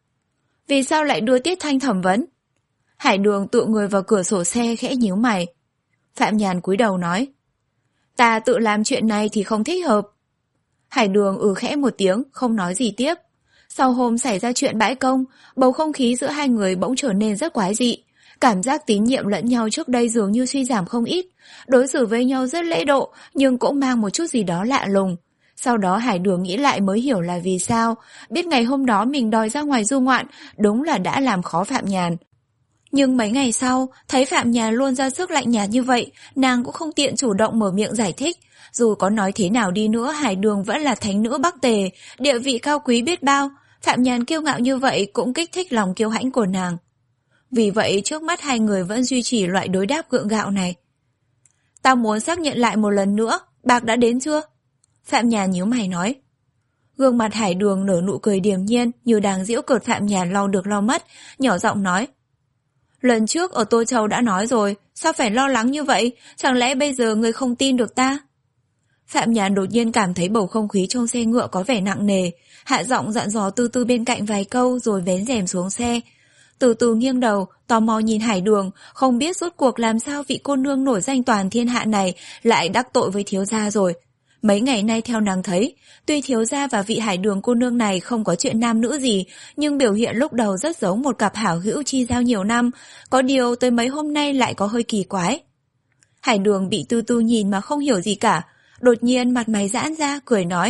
Vì sao lại đưa Tiết Thanh thẩm vấn? Hải Đường tựa người vào cửa sổ xe khẽ nhíu mày. Phạm Nhàn cúi đầu nói. Ta tự làm chuyện này thì không thích hợp. Hải Đường ừ khẽ một tiếng, không nói gì tiếp. Sau hôm xảy ra chuyện bãi công, bầu không khí giữa hai người bỗng trở nên rất quái dị. Cảm giác tín nhiệm lẫn nhau trước đây dường như suy giảm không ít. Đối xử với nhau rất lễ độ, nhưng cũng mang một chút gì đó lạ lùng. Sau đó Hải Đường nghĩ lại mới hiểu là vì sao. Biết ngày hôm đó mình đòi ra ngoài du ngoạn, đúng là đã làm khó Phạm Nhàn. Nhưng mấy ngày sau, thấy Phạm Nhàn luôn ra sức lạnh nhạt như vậy, nàng cũng không tiện chủ động mở miệng giải thích. Dù có nói thế nào đi nữa, Hải Đường vẫn là thánh nữ Bắc Tề, địa vị cao quý biết bao. Phạm Nhàn kiêu ngạo như vậy cũng kích thích lòng kiêu hãnh của nàng. Vì vậy trước mắt hai người vẫn duy trì loại đối đáp gượng gạo này. Tao muốn xác nhận lại một lần nữa, bạc đã đến chưa? Phạm Nhàn nhíu mày nói. Gương mặt Hải Đường nở nụ cười điềm nhiên như đang giễu cợt Phạm Nhàn lo được lo mất, nhỏ giọng nói. Lần trước ở Tô Châu đã nói rồi, sao phải lo lắng như vậy? Chẳng lẽ bây giờ người không tin được ta? Phạm Nhàn đột nhiên cảm thấy bầu không khí trong xe ngựa có vẻ nặng nề, hạ giọng dặn dò từ từ bên cạnh vài câu rồi vén rèm xuống xe. Từ từ nghiêng đầu, tò mò nhìn Hải Đường, không biết rốt cuộc làm sao vị cô nương nổi danh toàn thiên hạ này lại đắc tội với thiếu gia rồi. Mấy ngày nay theo nàng thấy, tuy thiếu gia và vị Hải Đường cô nương này không có chuyện nam nữ gì, nhưng biểu hiện lúc đầu rất giống một cặp hảo hữu chi giao nhiều năm, có điều tới mấy hôm nay lại có hơi kỳ quái. Hải Đường bị Tư Tư nhìn mà không hiểu gì cả, đột nhiên mặt mày giãn ra, cười nói.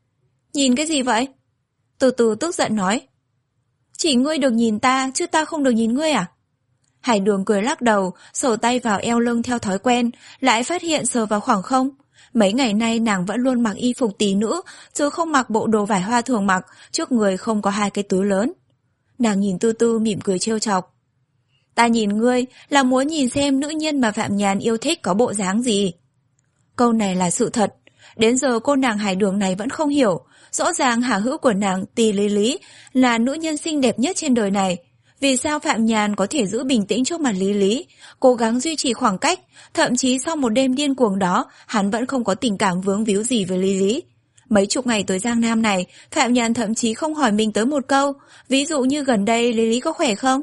Nhìn cái gì vậy? Từ từ tức giận nói. Chỉ ngươi được nhìn ta, chứ ta không được nhìn ngươi à? Hải Đường cười lắc đầu, sờ tay vào eo lưng theo thói quen, lại phát hiện sờ vào khoảng không. Mấy ngày nay nàng vẫn luôn mặc y phục tí nữ, chứ không mặc bộ đồ vải hoa thường mặc, trước người không có hai cái túi lớn. Nàng nhìn Tư Tư mỉm cười trêu chọc. Ta nhìn ngươi là muốn nhìn xem nữ nhân mà Phạm Nhàn yêu thích có bộ dáng gì. Câu này là sự thật. Đến giờ cô nàng Hải Đường này vẫn không hiểu. Rõ ràng hảo hữu của nàng Tì Lý Lý là nữ nhân xinh đẹp nhất trên đời này. Vì sao Phạm Nhàn có thể giữ bình tĩnh trước mặt Lý Lý, cố gắng duy trì khoảng cách, thậm chí sau một đêm điên cuồng đó, hắn vẫn không có tình cảm vướng víu gì với Lý Lý. Mấy chục ngày tới Giang Nam này, Phạm Nhàn thậm chí không hỏi mình tới một câu, ví dụ như gần đây Lý Lý có khỏe không?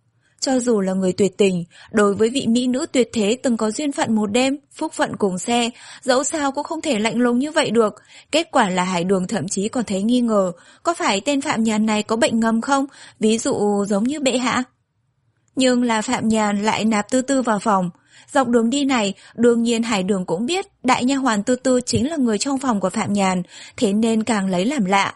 Cho dù là người tuyệt tình, đối với vị mỹ nữ tuyệt thế từng có duyên phận một đêm, phúc phận cùng xe, dẫu sao cũng không thể lạnh lùng như vậy được. Kết quả là Hải Đường thậm chí còn thấy nghi ngờ, có phải tên Phạm Nhàn này có bệnh ngầm không? Ví dụ giống như bệ hạ. Nhưng là Phạm Nhàn lại nạp Tư Tư vào phòng. Dọc đường đi này, đương nhiên Hải Đường cũng biết đại nha hoàn Tư Tư chính là người trong phòng của Phạm Nhàn, thế nên càng lấy làm lạ.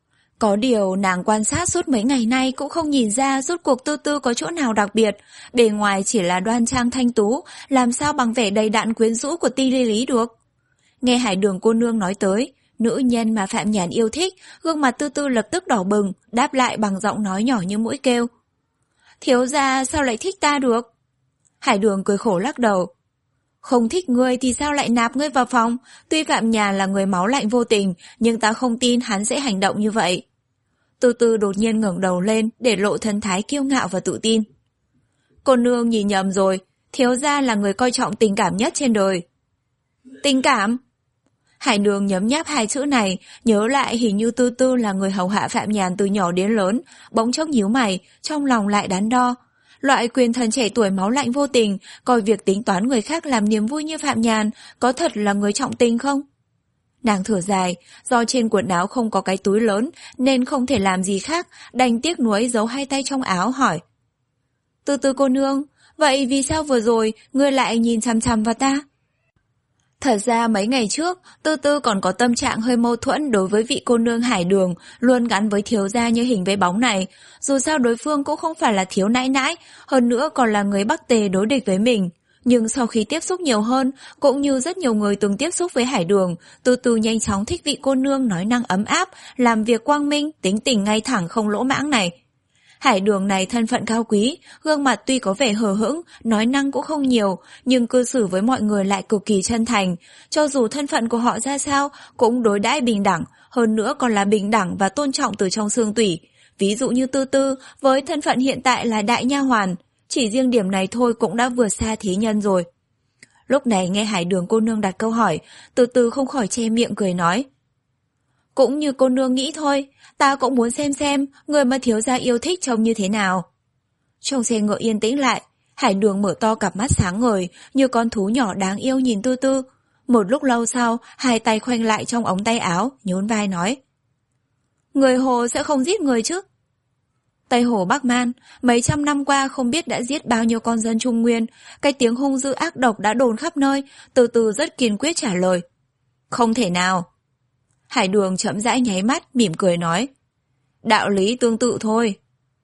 Có điều nàng quan sát suốt mấy ngày nay cũng không nhìn ra rốt cuộc Tư Tư có chỗ nào đặc biệt, bề ngoài chỉ là đoan trang thanh tú, làm sao bằng vẻ đầy đặn quyến rũ của Ti Lý Lý được. Nghe Hải Đường cô nương nói tới, nữ nhân mà Phạm Nhàn yêu thích, gương mặt Tư Tư lập tức đỏ bừng, đáp lại bằng giọng nói nhỏ như mũi kêu. Thiếu gia sao lại thích ta được? Hải Đường cười khổ lắc đầu. Không thích ngươi thì sao lại nạp ngươi vào phòng? Tuy Phạm Nhàn là người máu lạnh vô tình, nhưng ta không tin hắn sẽ hành động như vậy. Từ từ đột nhiên ngẩng đầu lên để lộ thần thái kiêu ngạo và tự tin. Cô nương nhìn nhầm rồi, thiếu gia là người coi trọng tình cảm nhất trên đời. Tình cảm? Hải Đường nhấm nháp hai chữ này, nhớ lại hình như Tư Tư là người hầu hạ Phạm Nhàn từ nhỏ đến lớn, bỗng chốc nhíu mày, trong lòng lại đắn đo. Loại quyền thần trẻ tuổi máu lạnh vô tình, coi việc tính toán người khác làm niềm vui như Phạm Nhàn, có thật là người trọng tình không? Nàng thở dài, do trên quần áo không có cái túi lớn nên không thể làm gì khác, đành tiếc nuối giấu hai tay trong áo hỏi. Tư Tư cô nương, vậy vì sao vừa rồi ngươi lại nhìn chằm chằm vào ta? Thật ra mấy ngày trước, Tư Tư còn có tâm trạng hơi mâu thuẫn đối với vị cô nương Hải Đường luôn gắn với thiếu gia như hình với bóng này. Dù sao đối phương cũng không phải là thiếu nãi nãi, hơn nữa còn là người Bắc Tề đối địch với mình. Nhưng sau khi tiếp xúc nhiều hơn, cũng như rất nhiều người từng tiếp xúc với Hải Đường, Tư Tư nhanh chóng thích vị cô nương nói năng ấm áp, làm việc quang minh, tính tình ngay thẳng không lỗ mãng này. Hải Đường này thân phận cao quý, gương mặt tuy có vẻ hờ hững, nói năng cũng không nhiều, nhưng cư xử với mọi người lại cực kỳ chân thành. Cho dù thân phận của họ ra sao, cũng đối đãi bình đẳng, hơn nữa còn là bình đẳng và tôn trọng từ trong xương tủy. Ví dụ như Tư Tư, với thân phận hiện tại là đại nha hoàn, chỉ riêng điểm này thôi cũng đã vượt xa thế nhân rồi. Lúc này nghe Hải Đường cô nương đặt câu hỏi, Từ Từ không khỏi che miệng cười nói. Cũng như cô nương nghĩ thôi, ta cũng muốn xem xem người mà thiếu gia yêu thích trông như thế nào. Trong xe ngựa yên tĩnh lại, Hải Đường mở to cặp mắt sáng ngời như con thú nhỏ đáng yêu nhìn Tư Tư. Một lúc lâu sau, hai tay khoanh lại trong ống tay áo, nhún vai nói. Người Hồ sẽ không giết người chứ? Tây Hồ Bắc Man, mấy trăm năm qua không biết đã giết bao nhiêu con dân Trung Nguyên, cái tiếng hung dữ ác độc đã đồn khắp nơi, Từ Từ rất kiên quyết trả lời. Không thể nào. Hải Đường chậm rãi nháy mắt, mỉm cười nói. Đạo lý tương tự thôi.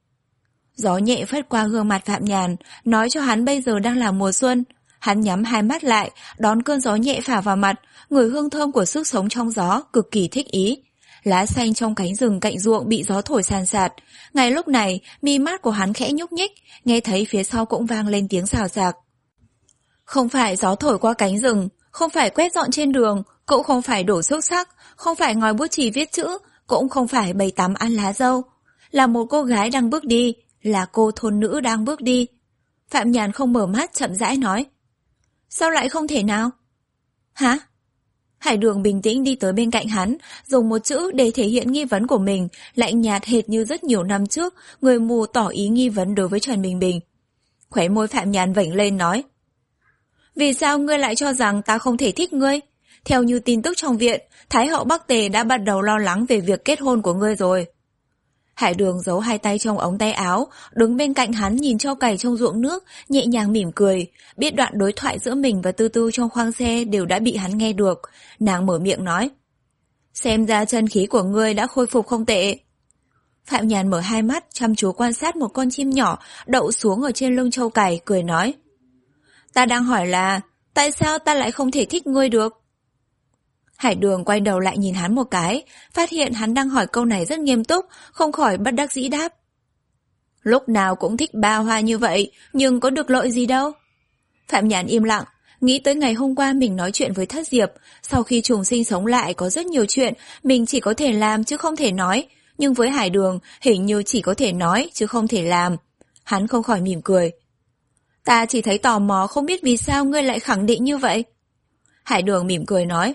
Gió nhẹ phất qua gương mặt Phạm Nhàn, nói cho hắn bây giờ đang là mùa xuân. Hắn nhắm hai mắt lại, đón cơn gió nhẹ phả vào mặt, ngửi hương thơm của sức sống trong gió, cực kỳ thích ý. Lá xanh trong cánh rừng cạnh ruộng bị gió thổi san sạt. Ngay lúc này, mi mắt của hắn khẽ nhúc nhích, nghe thấy phía sau cũng vang lên tiếng xào xạc. Không phải gió thổi qua cánh rừng, không phải quét dọn trên đường, cũng không phải đổ xúc sắc, không phải ngòi bút chì viết chữ, cũng không phải bày tắm ăn lá dâu. Là một cô gái đang bước đi, là cô thôn nữ đang bước đi. Phạm Nhàn không mở mắt, chậm rãi nói. Sao lại không thể nào? Hả? Hải Đường bình tĩnh đi tới bên cạnh hắn, dùng một chữ để thể hiện nghi vấn của mình, lạnh nhạt hệt như rất nhiều năm trước, người mù tỏ ý nghi vấn đối với Trần Bình Bình. Khóe môi Phạm Nhàn vểnh lên nói. Vì sao ngươi lại cho rằng ta không thể thích ngươi? Theo như tin tức trong viện, Thái hậu Bắc Tề đã bắt đầu lo lắng về việc kết hôn của ngươi rồi. Hải Đường giấu hai tay trong ống tay áo, đứng bên cạnh hắn nhìn trâu cày trong ruộng nước, nhẹ nhàng mỉm cười, biết đoạn đối thoại giữa mình và Tư Tư trong khoang xe đều đã bị hắn nghe được. Nàng mở miệng nói, xem ra chân khí của ngươi đã khôi phục không tệ. Phạm Nhàn mở hai mắt, chăm chú quan sát một con chim nhỏ đậu xuống ở trên lưng trâu cày, cười nói, ta đang hỏi là, tại sao ta lại không thể thích ngươi được? Hải Đường quay đầu lại nhìn hắn một cái, phát hiện hắn đang hỏi câu này rất nghiêm túc, không khỏi bất đắc dĩ đáp. Lúc nào cũng thích ba hoa như vậy, nhưng có được lợi gì đâu. Phạm Nhàn im lặng, nghĩ tới ngày hôm qua mình nói chuyện với Thất Diệp, sau khi trùng sinh sống lại có rất nhiều chuyện mình chỉ có thể làm chứ không thể nói, nhưng với Hải Đường hình như chỉ có thể nói chứ không thể làm. Hắn không khỏi mỉm cười. Ta chỉ thấy tò mò không biết vì sao ngươi lại khẳng định như vậy. Hải Đường mỉm cười nói.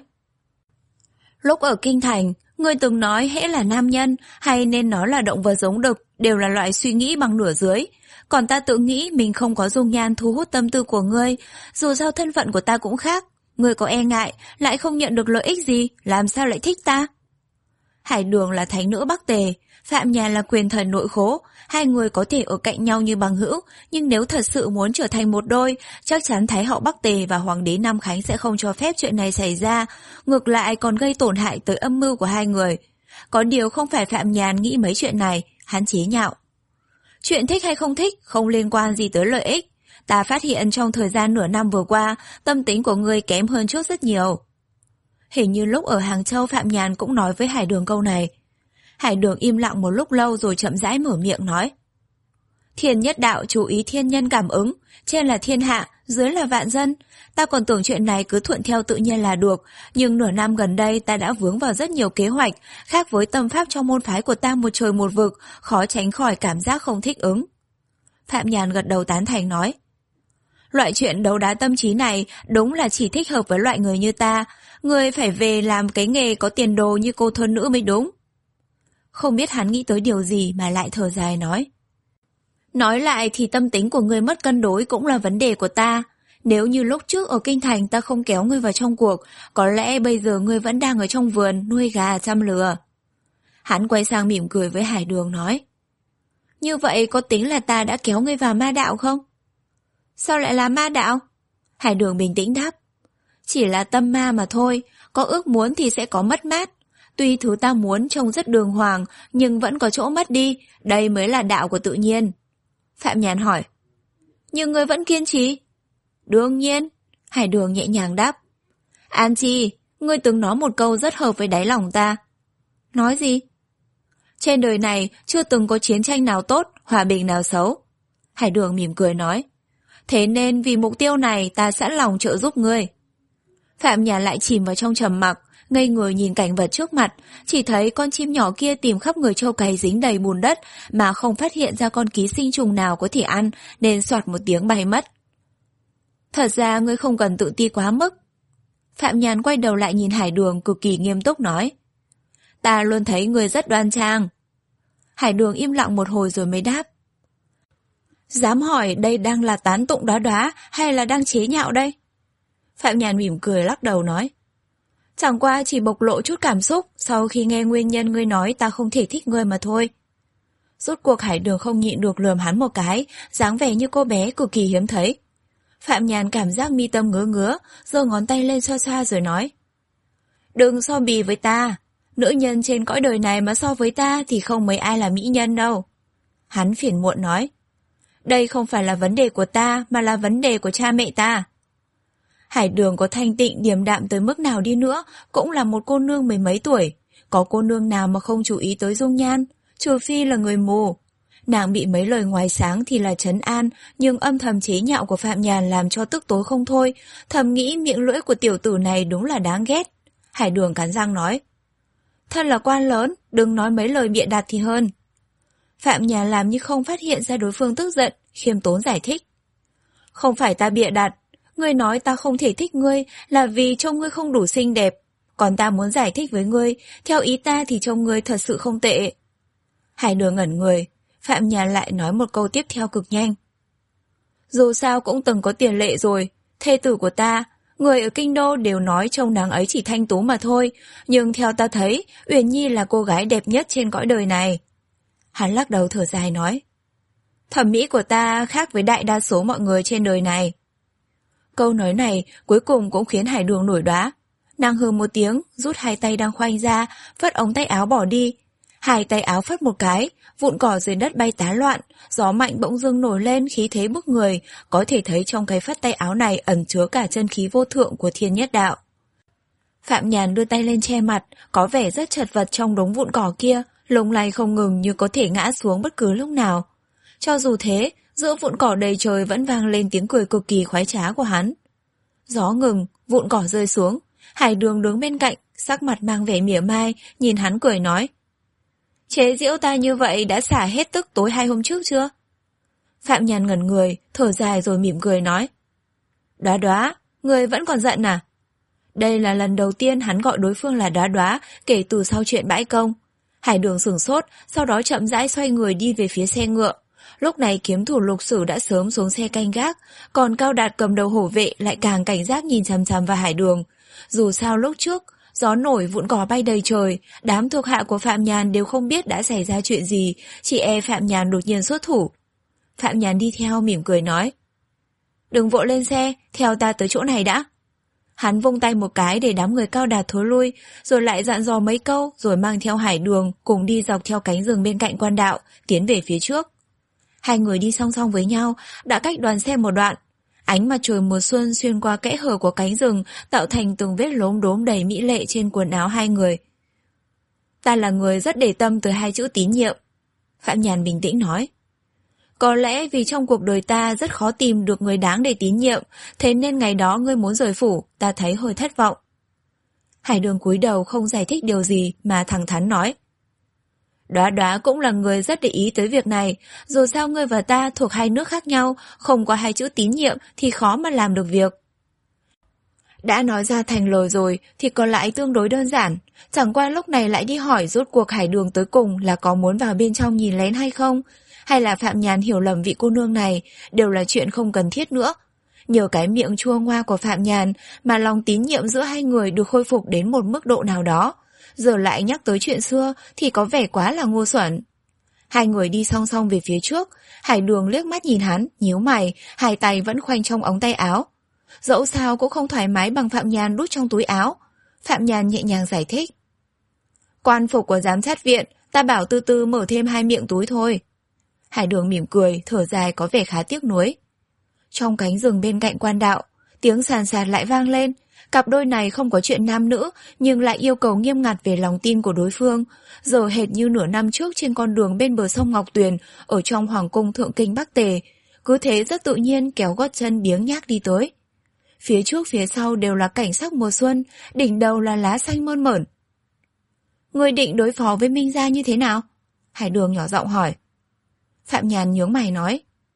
Lúc ở Kinh Thành, ngươi từng nói hễ là nam nhân hay nên nói là động vật giống đực đều là loại suy nghĩ bằng nửa dưới. Còn ta tự nghĩ mình không có dung nhan thu hút tâm tư của ngươi, dù sao thân phận của ta cũng khác. Ngươi có e ngại, lại không nhận được lợi ích gì, làm sao lại thích ta? Hải Đường là thánh nữ Bắc Tề, Phạm Nhàn là quyền thần nội khố, hai người có thể ở cạnh nhau như bằng hữu, nhưng nếu thật sự muốn trở thành một đôi, chắc chắn Thái hậu Bắc Tề và Hoàng đế Nam Khánh sẽ không cho phép chuyện này xảy ra, ngược lại còn gây tổn hại tới âm mưu của hai người. Có điều không phải Phạm Nhàn nghĩ mấy chuyện này, hắn chế nhạo. Chuyện thích hay không thích không liên quan gì tới lợi ích. Ta phát hiện trong thời gian nửa năm vừa qua, tâm tính của ngươi kém hơn trước rất nhiều. Hình như lúc ở Hàng Châu Phạm Nhàn cũng nói với Hải Đường câu này. Hải Đường im lặng một lúc lâu rồi chậm rãi mở miệng nói. Thiên nhất đạo chú ý thiên nhân cảm ứng, trên là thiên hạ, dưới là vạn dân. Ta còn tưởng chuyện này cứ thuận theo tự nhiên là được, nhưng nửa năm gần đây ta đã vướng vào rất nhiều kế hoạch, khác với tâm pháp trong môn phái của ta một trời một vực, khó tránh khỏi cảm giác không thích ứng. Phạm Nhàn gật đầu tán thành nói. Loại chuyện đấu đá tâm trí này đúng là chỉ thích hợp với loại người như ta, người phải về làm cái nghề có tiền đồ như cô thôn nữ mới đúng. Không biết hắn nghĩ tới điều gì mà lại thở dài nói. Nói lại thì tâm tính của ngươi mất cân đối cũng là vấn đề của ta. Nếu như lúc trước ở Kinh Thành ta không kéo ngươi vào trong cuộc, có lẽ bây giờ ngươi vẫn đang ở trong vườn nuôi gà chăm lừa. Hắn quay sang mỉm cười với Hải Đường nói. Như vậy có tính là ta đã kéo ngươi vào ma đạo không? Sao lại là ma đạo? Hải Đường bình tĩnh đáp. Chỉ là tâm ma mà thôi, có ước muốn thì sẽ có mất mát. Tuy thứ ta muốn trông rất đường hoàng, nhưng vẫn có chỗ mất đi, đây mới là đạo của tự nhiên. Phạm Nhàn hỏi. Nhưng ngươi vẫn kiên trì? Đương nhiên, Hải Đường nhẹ nhàng đáp. An Chi, ngươi từng nói một câu rất hợp với đáy lòng ta. Nói gì? Trên đời này chưa từng có chiến tranh nào tốt, hòa bình nào xấu. Hải Đường mỉm cười nói. Thế nên vì mục tiêu này ta sẵn lòng trợ giúp ngươi. Phạm Nhàn lại chìm vào trong trầm mặc, ngây người nhìn cảnh vật trước mặt, chỉ thấy con chim nhỏ kia tìm khắp người trâu cày dính đầy bùn đất mà không phát hiện ra con ký sinh trùng nào có thể ăn, nên soạt một tiếng bay mất. Thật ra ngươi không cần tự ti quá mức. Phạm Nhàn quay đầu lại nhìn Hải Đường cực kỳ nghiêm túc nói. Ta luôn thấy ngươi rất đoan trang. Hải Đường im lặng một hồi rồi mới đáp. Dám hỏi đây đang là tán tụng đóa đóa hay là đang chế nhạo đây? Phạm Nhàn mỉm cười lắc đầu nói. Chẳng qua chỉ bộc lộ chút cảm xúc sau khi nghe nguyên nhân ngươi nói ta không thể thích ngươi mà thôi. Rốt cuộc Hải Đường không nhịn được lườm hắn một cái, dáng vẻ như cô bé cực kỳ hiếm thấy. Phạm Nhàn cảm giác mi tâm ngứa ngứa, giơ ngón tay lên xoa xoa rồi nói. Đừng so bì với ta, nữ nhân trên cõi đời này mà so với ta thì không mấy ai là mỹ nhân đâu. Hắn phiền muộn nói. Đây không phải là vấn đề của ta mà là vấn đề của cha mẹ ta. Hải Đường có thanh tịnh điềm đạm tới mức nào đi nữa cũng là một cô nương mười mấy tuổi. Có cô nương nào mà không chú ý tới dung nhan, trừ phi là người mù. Nàng bị mấy lời ngoài sáng thì là trấn an, nhưng âm thầm chế nhạo của Phạm Nhàn làm cho tức tối không thôi, thầm nghĩ miệng lưỡi của tiểu tử này đúng là đáng ghét. Hải Đường cắn răng nói. Thân là quan lớn, đừng nói mấy lời bịa đặt thì hơn. Phạm Nhàn làm như không phát hiện ra đối phương tức giận, khiêm tốn giải thích. Không phải ta bịa đặt, ngươi nói ta không thể thích ngươi là vì trông ngươi không đủ xinh đẹp. Còn ta muốn giải thích với ngươi, theo ý ta thì trông ngươi thật sự không tệ. Hải Đường ngẩn người, Phạm Nhàn lại nói một câu tiếp theo cực nhanh. Dù sao cũng từng có tiền lệ rồi, thê tử của ta, Người ở kinh đô đều nói trông nàng ấy chỉ thanh tú mà thôi, nhưng theo ta thấy, Uyển Nhi là cô gái đẹp nhất trên cõi đời này. Hắn lắc đầu thở dài nói, thẩm mỹ của ta khác với đại đa số mọi người trên đời này. Câu nói này cuối cùng cũng khiến Hải Đường nổi đoá. Nàng hừ một tiếng, rút hai tay đang khoanh ra, phất ống tay áo bỏ đi. Hai tay áo phất một cái, vụn cỏ dưới đất bay tán loạn, gió mạnh bỗng dưng nổi lên khí thế bức người, có thể thấy trong cái phất tay áo này ẩn chứa cả chân khí vô thượng của thiên nhất đạo. Phạm Nhàn đưa tay lên che mặt, có vẻ rất chật vật trong đống vụn cỏ kia, lung lay không ngừng như có thể ngã xuống bất cứ lúc nào. Cho dù thế, giữa vụn cỏ đầy trời vẫn vang lên tiếng cười cực kỳ khoái trá của hắn. Gió ngừng, vụn cỏ rơi xuống, Hải Đường đứng bên cạnh, sắc mặt mang vẻ mỉa mai, nhìn hắn cười nói, chế giễu ta như vậy đã xả hết tức tối hai hôm trước chưa? Phạm Nhàn ngẩn người, thở dài rồi mỉm cười nói, Đóa Đóa, người vẫn còn giận à? Đây là lần đầu tiên hắn gọi đối phương là Đóa Đóa kể từ sau chuyện bãi công. Hải Đường sửng sốt, sau đó chậm rãi xoay người đi về phía xe ngựa. Lúc này kiếm thủ Lục Sử đã sớm xuống xe canh gác, còn Cao Đạt cầm đầu hổ vệ lại càng cảnh giác nhìn chằm chằm vào Hải Đường. Dù sao lúc trước, gió nổi vụn cỏ bay đầy trời, đám thuộc hạ của Phạm Nhàn đều không biết đã xảy ra chuyện gì, chỉ e Phạm Nhàn đột nhiên xuất thủ. Phạm Nhàn đi theo mỉm cười nói, đừng vội lên xe, theo ta tới chỗ này đã. Hắn vung tay một cái để đám người Cao Đạt thối lui, rồi lại dặn dò mấy câu, rồi mang theo Hải Đường cùng đi dọc theo cánh rừng bên cạnh quan đạo, tiến về phía trước. Hai người đi song song với nhau, đã cách đoàn xe một đoạn. Ánh mặt trời mùa xuân xuyên qua kẽ hở của cánh rừng, tạo thành từng vết lốm đốm đầy mỹ lệ trên quần áo hai người. Ta là người rất để tâm tới hai chữ tín nhiệm. Phạm Nhàn bình tĩnh nói. Có lẽ vì trong cuộc đời ta rất khó tìm được người đáng để tín nhiệm, thế nên ngày đó ngươi muốn rời phủ, ta thấy hơi thất vọng. Hải Đường cúi đầu không giải thích điều gì mà thẳng thắn nói. Đóa Đóa cũng là người rất để ý tới việc này, dù sao ngươi và ta thuộc hai nước khác nhau, không có hai chữ tín nhiệm thì khó mà làm được việc. Đã nói ra thành lời rồi thì còn lại tương đối đơn giản, chẳng qua lúc này lại đi hỏi rốt cuộc Hải Đường tới cùng là có muốn vào bên trong nhìn lén hay không, hay là Phạm Nhàn hiểu lầm vị cô nương này, đều là chuyện không cần thiết nữa. Nhờ cái miệng chua ngoa của Phạm Nhàn mà lòng tín nhiệm giữa hai người được khôi phục đến một mức độ nào đó. Giờ lại nhắc tới chuyện xưa thì có vẻ quá là ngu xuẩn. Hai người đi song song về phía trước, Hải Đường liếc mắt nhìn hắn, nhíu mày, hai tay vẫn khoanh trong ống tay áo. Dẫu sao cũng không thoải mái bằng Phạm Nhàn đút trong túi áo. Phạm Nhàn nhẹ nhàng giải thích. Quan phục của giám sát viện, ta bảo từ từ mở thêm hai miệng túi thôi. Hải Đường mỉm cười, thở dài có vẻ khá tiếc nuối. Trong cánh rừng bên cạnh quan đạo, tiếng sàn sạt lại vang lên. Cặp đôi này không có chuyện nam nữ, nhưng lại yêu cầu nghiêm ngặt về lòng tin của đối phương, giờ hệt như nửa năm trước trên con đường bên bờ sông Ngọc Tuyền, ở trong Hoàng cung Thượng Kinh Bắc Tề. Cứ thế rất tự nhiên kéo gót chân biếng nhác đi tới. Phía trước phía sau đều là cảnh sắc mùa xuân, đỉnh đầu là lá xanh mơn mởn. Người định đối phó với Minh Gia như thế nào? Hải Đường nhỏ giọng hỏi. Phạm Nhàn nhướng mày nói.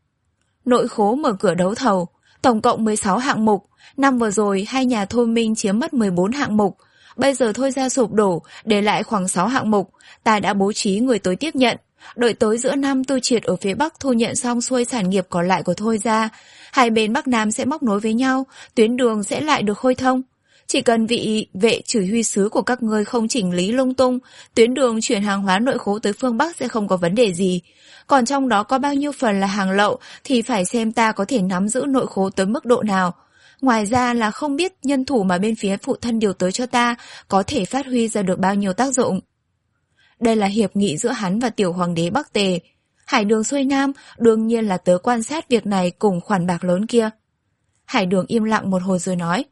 Nội khố mở cửa đấu thầu, tổng cộng mười sáu hạng mục. Năm vừa rồi hai nhà thôi minh chiếm mất mười bốn hạng mục. Bây giờ thôi ra sụp đổ, để lại khoảng sáu hạng mục. Ta đã bố trí người tới tiếp nhận. Đợi tới giữa năm Tư Triệt ở phía Bắc thu nhận xong xuôi sản nghiệp còn lại của thôi ra. Hai bên Bắc Nam sẽ móc nối với nhau, tuyến đường sẽ lại được khơi thông. Chỉ cần vị vệ chỉ huy sứ của các ngươi không chỉnh lý lung tung, tuyến đường chuyển hàng hóa nội khố tới phương Bắc sẽ không có vấn đề gì. Còn trong đó có bao nhiêu phần là hàng lậu thì phải xem ta có thể nắm giữ nội khố tới mức độ nào. Ngoài ra là không biết nhân thủ mà bên phía phụ thân điều tới cho ta có thể phát huy ra được bao nhiêu tác dụng. Đây là hiệp nghị giữa hắn và tiểu hoàng đế Bắc Tề. Hải Đường xuôi Nam đương nhiên là tớ quan sát việc này cùng khoản bạc lớn kia. Hải Đường im lặng một hồi rồi nói.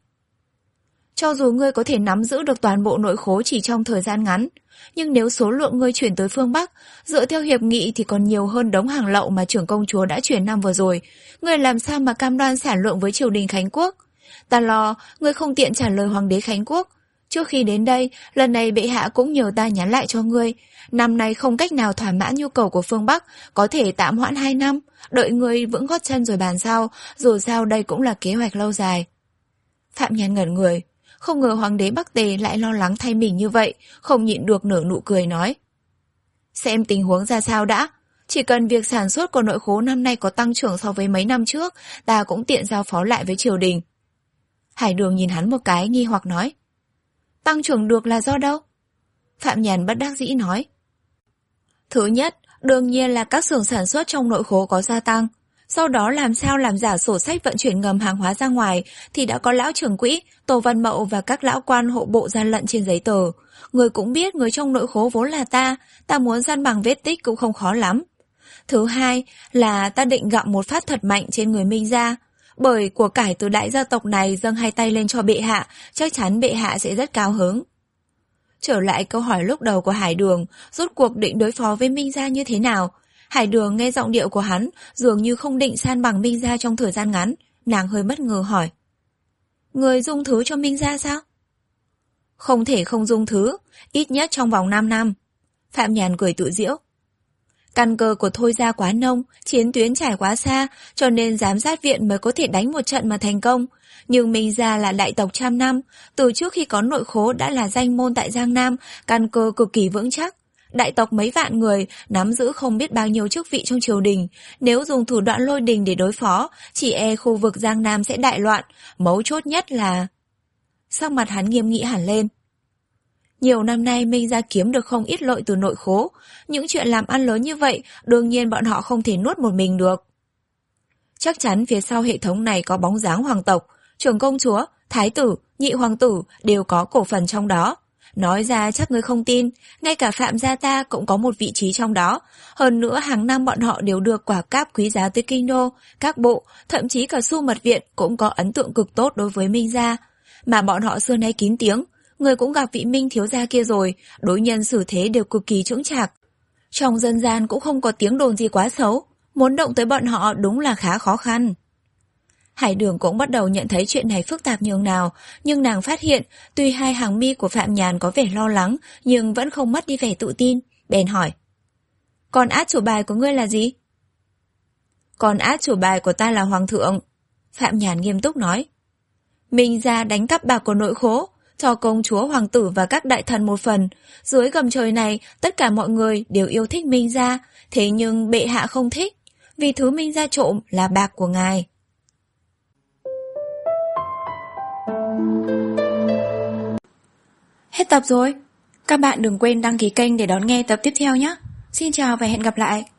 Cho dù ngươi có thể nắm giữ được toàn bộ nội khố chỉ trong thời gian ngắn, nhưng nếu số lượng ngươi chuyển tới phương Bắc, dựa theo hiệp nghị thì còn nhiều hơn đống hàng lậu mà trưởng công chúa đã chuyển năm vừa rồi. Ngươi làm sao mà cam đoan sản lượng với triều đình Khánh Quốc? Ta lo, ngươi không tiện trả lời hoàng đế Khánh Quốc. Trước khi đến đây, lần này bệ hạ cũng nhờ ta nhắn lại cho ngươi. Năm nay không cách nào thỏa mãn nhu cầu của phương Bắc, có thể tạm hoãn hai năm, đợi ngươi vững gót chân rồi bàn sau, dù sao đây cũng là kế hoạch lâu dài. Phạm Nhàn ngẩn người. Không ngờ hoàng đế Bắc Tề lại lo lắng thay mình như vậy, không nhịn được nở nụ cười nói. Xem tình huống ra sao đã, chỉ cần việc sản xuất của nội khố năm nay có tăng trưởng so với mấy năm trước, ta cũng tiện giao phó lại với triều đình. Hải Đường nhìn hắn một cái nghi hoặc nói. Tăng trưởng được là do đâu? Phạm Nhàn bất đắc dĩ nói. Thứ nhất, đương nhiên là các xưởng sản xuất trong nội khố có gia tăng. Sau đó làm sao làm giả sổ sách vận chuyển ngầm hàng hóa ra ngoài thì đã có lão trưởng quỹ, Tô Văn Mậu và các lão quan hộ bộ gian lận trên giấy tờ. Người cũng biết người trong nội khố vốn là ta, ta muốn san bằng vết tích cũng không khó lắm. Thứ hai là ta định gặm một phát thật mạnh trên người Minh gia. Bởi của cải từ đại gia tộc này dâng hai tay lên cho bệ hạ, chắc chắn bệ hạ sẽ rất cao hứng. Trở lại câu hỏi lúc đầu của Hải Đường, rốt cuộc định đối phó với Minh gia như thế nào? Hải Đường nghe giọng điệu của hắn, dường như không định san bằng Minh gia trong thời gian ngắn, nàng hơi bất ngờ hỏi. Người dung thứ cho Minh gia sao? Không thể không dung thứ, ít nhất trong vòng năm năm. Phạm Nhàn cười tự giễu. Căn cơ của Thôi gia quá nông, chiến tuyến trải quá xa, cho nên giám sát viện mới có thể đánh một trận mà thành công. Nhưng Minh gia là đại tộc trăm năm, từ trước khi có nội khố đã là danh môn tại Giang Nam, căn cơ cực kỳ vững chắc. Đại tộc mấy vạn người, nắm giữ không biết bao nhiêu chức vị trong triều đình. Nếu dùng thủ đoạn lôi đình để đối phó, chỉ e khu vực Giang Nam sẽ đại loạn. Mấu chốt nhất là... Sắc mặt hắn nghiêm nghị hẳn lên. Nhiều năm nay Minh gia kiếm được không ít lợi từ nội khố. Những chuyện làm ăn lớn như vậy, đương nhiên bọn họ không thể nuốt một mình được. Chắc chắn phía sau hệ thống này có bóng dáng hoàng tộc, trưởng công chúa, thái tử, nhị hoàng tử đều có cổ phần trong đó. Nói ra chắc ngươi không tin, ngay cả Phạm gia ta cũng có một vị trí trong đó. Hơn nữa hàng năm bọn họ đều đưa quả cáp quý giá tới kinh đô, các bộ, thậm chí cả Xu Mật Viện cũng có ấn tượng cực tốt đối với Minh gia. Mà bọn họ xưa nay kín tiếng, người cũng gặp vị Minh thiếu gia kia rồi, đối nhân xử thế đều cực kỳ chững chạc. Trong dân gian cũng không có tiếng đồn gì quá xấu, muốn động tới bọn họ đúng là khá khó khăn. Hải Đường cũng bắt đầu nhận thấy chuyện này phức tạp nhường nào, nhưng nàng phát hiện, tuy hai hàng mi của Phạm Nhàn có vẻ lo lắng, nhưng vẫn không mất đi vẻ tự tin, bèn hỏi. Còn át chủ bài của ngươi là gì? Còn át chủ bài của ta là Hoàng thượng. Phạm Nhàn nghiêm túc nói. Minh gia đánh cắp bạc của nội khố, cho công chúa, hoàng tử và các đại thần một phần. Dưới gầm trời này, tất cả mọi người đều yêu thích Minh gia, thế nhưng bệ hạ không thích, vì thứ Minh gia trộm là bạc của ngài. Hết tập rồi. Các bạn đừng quên đăng ký kênh để đón nghe tập tiếp theo nhé. Xin chào và hẹn gặp lại.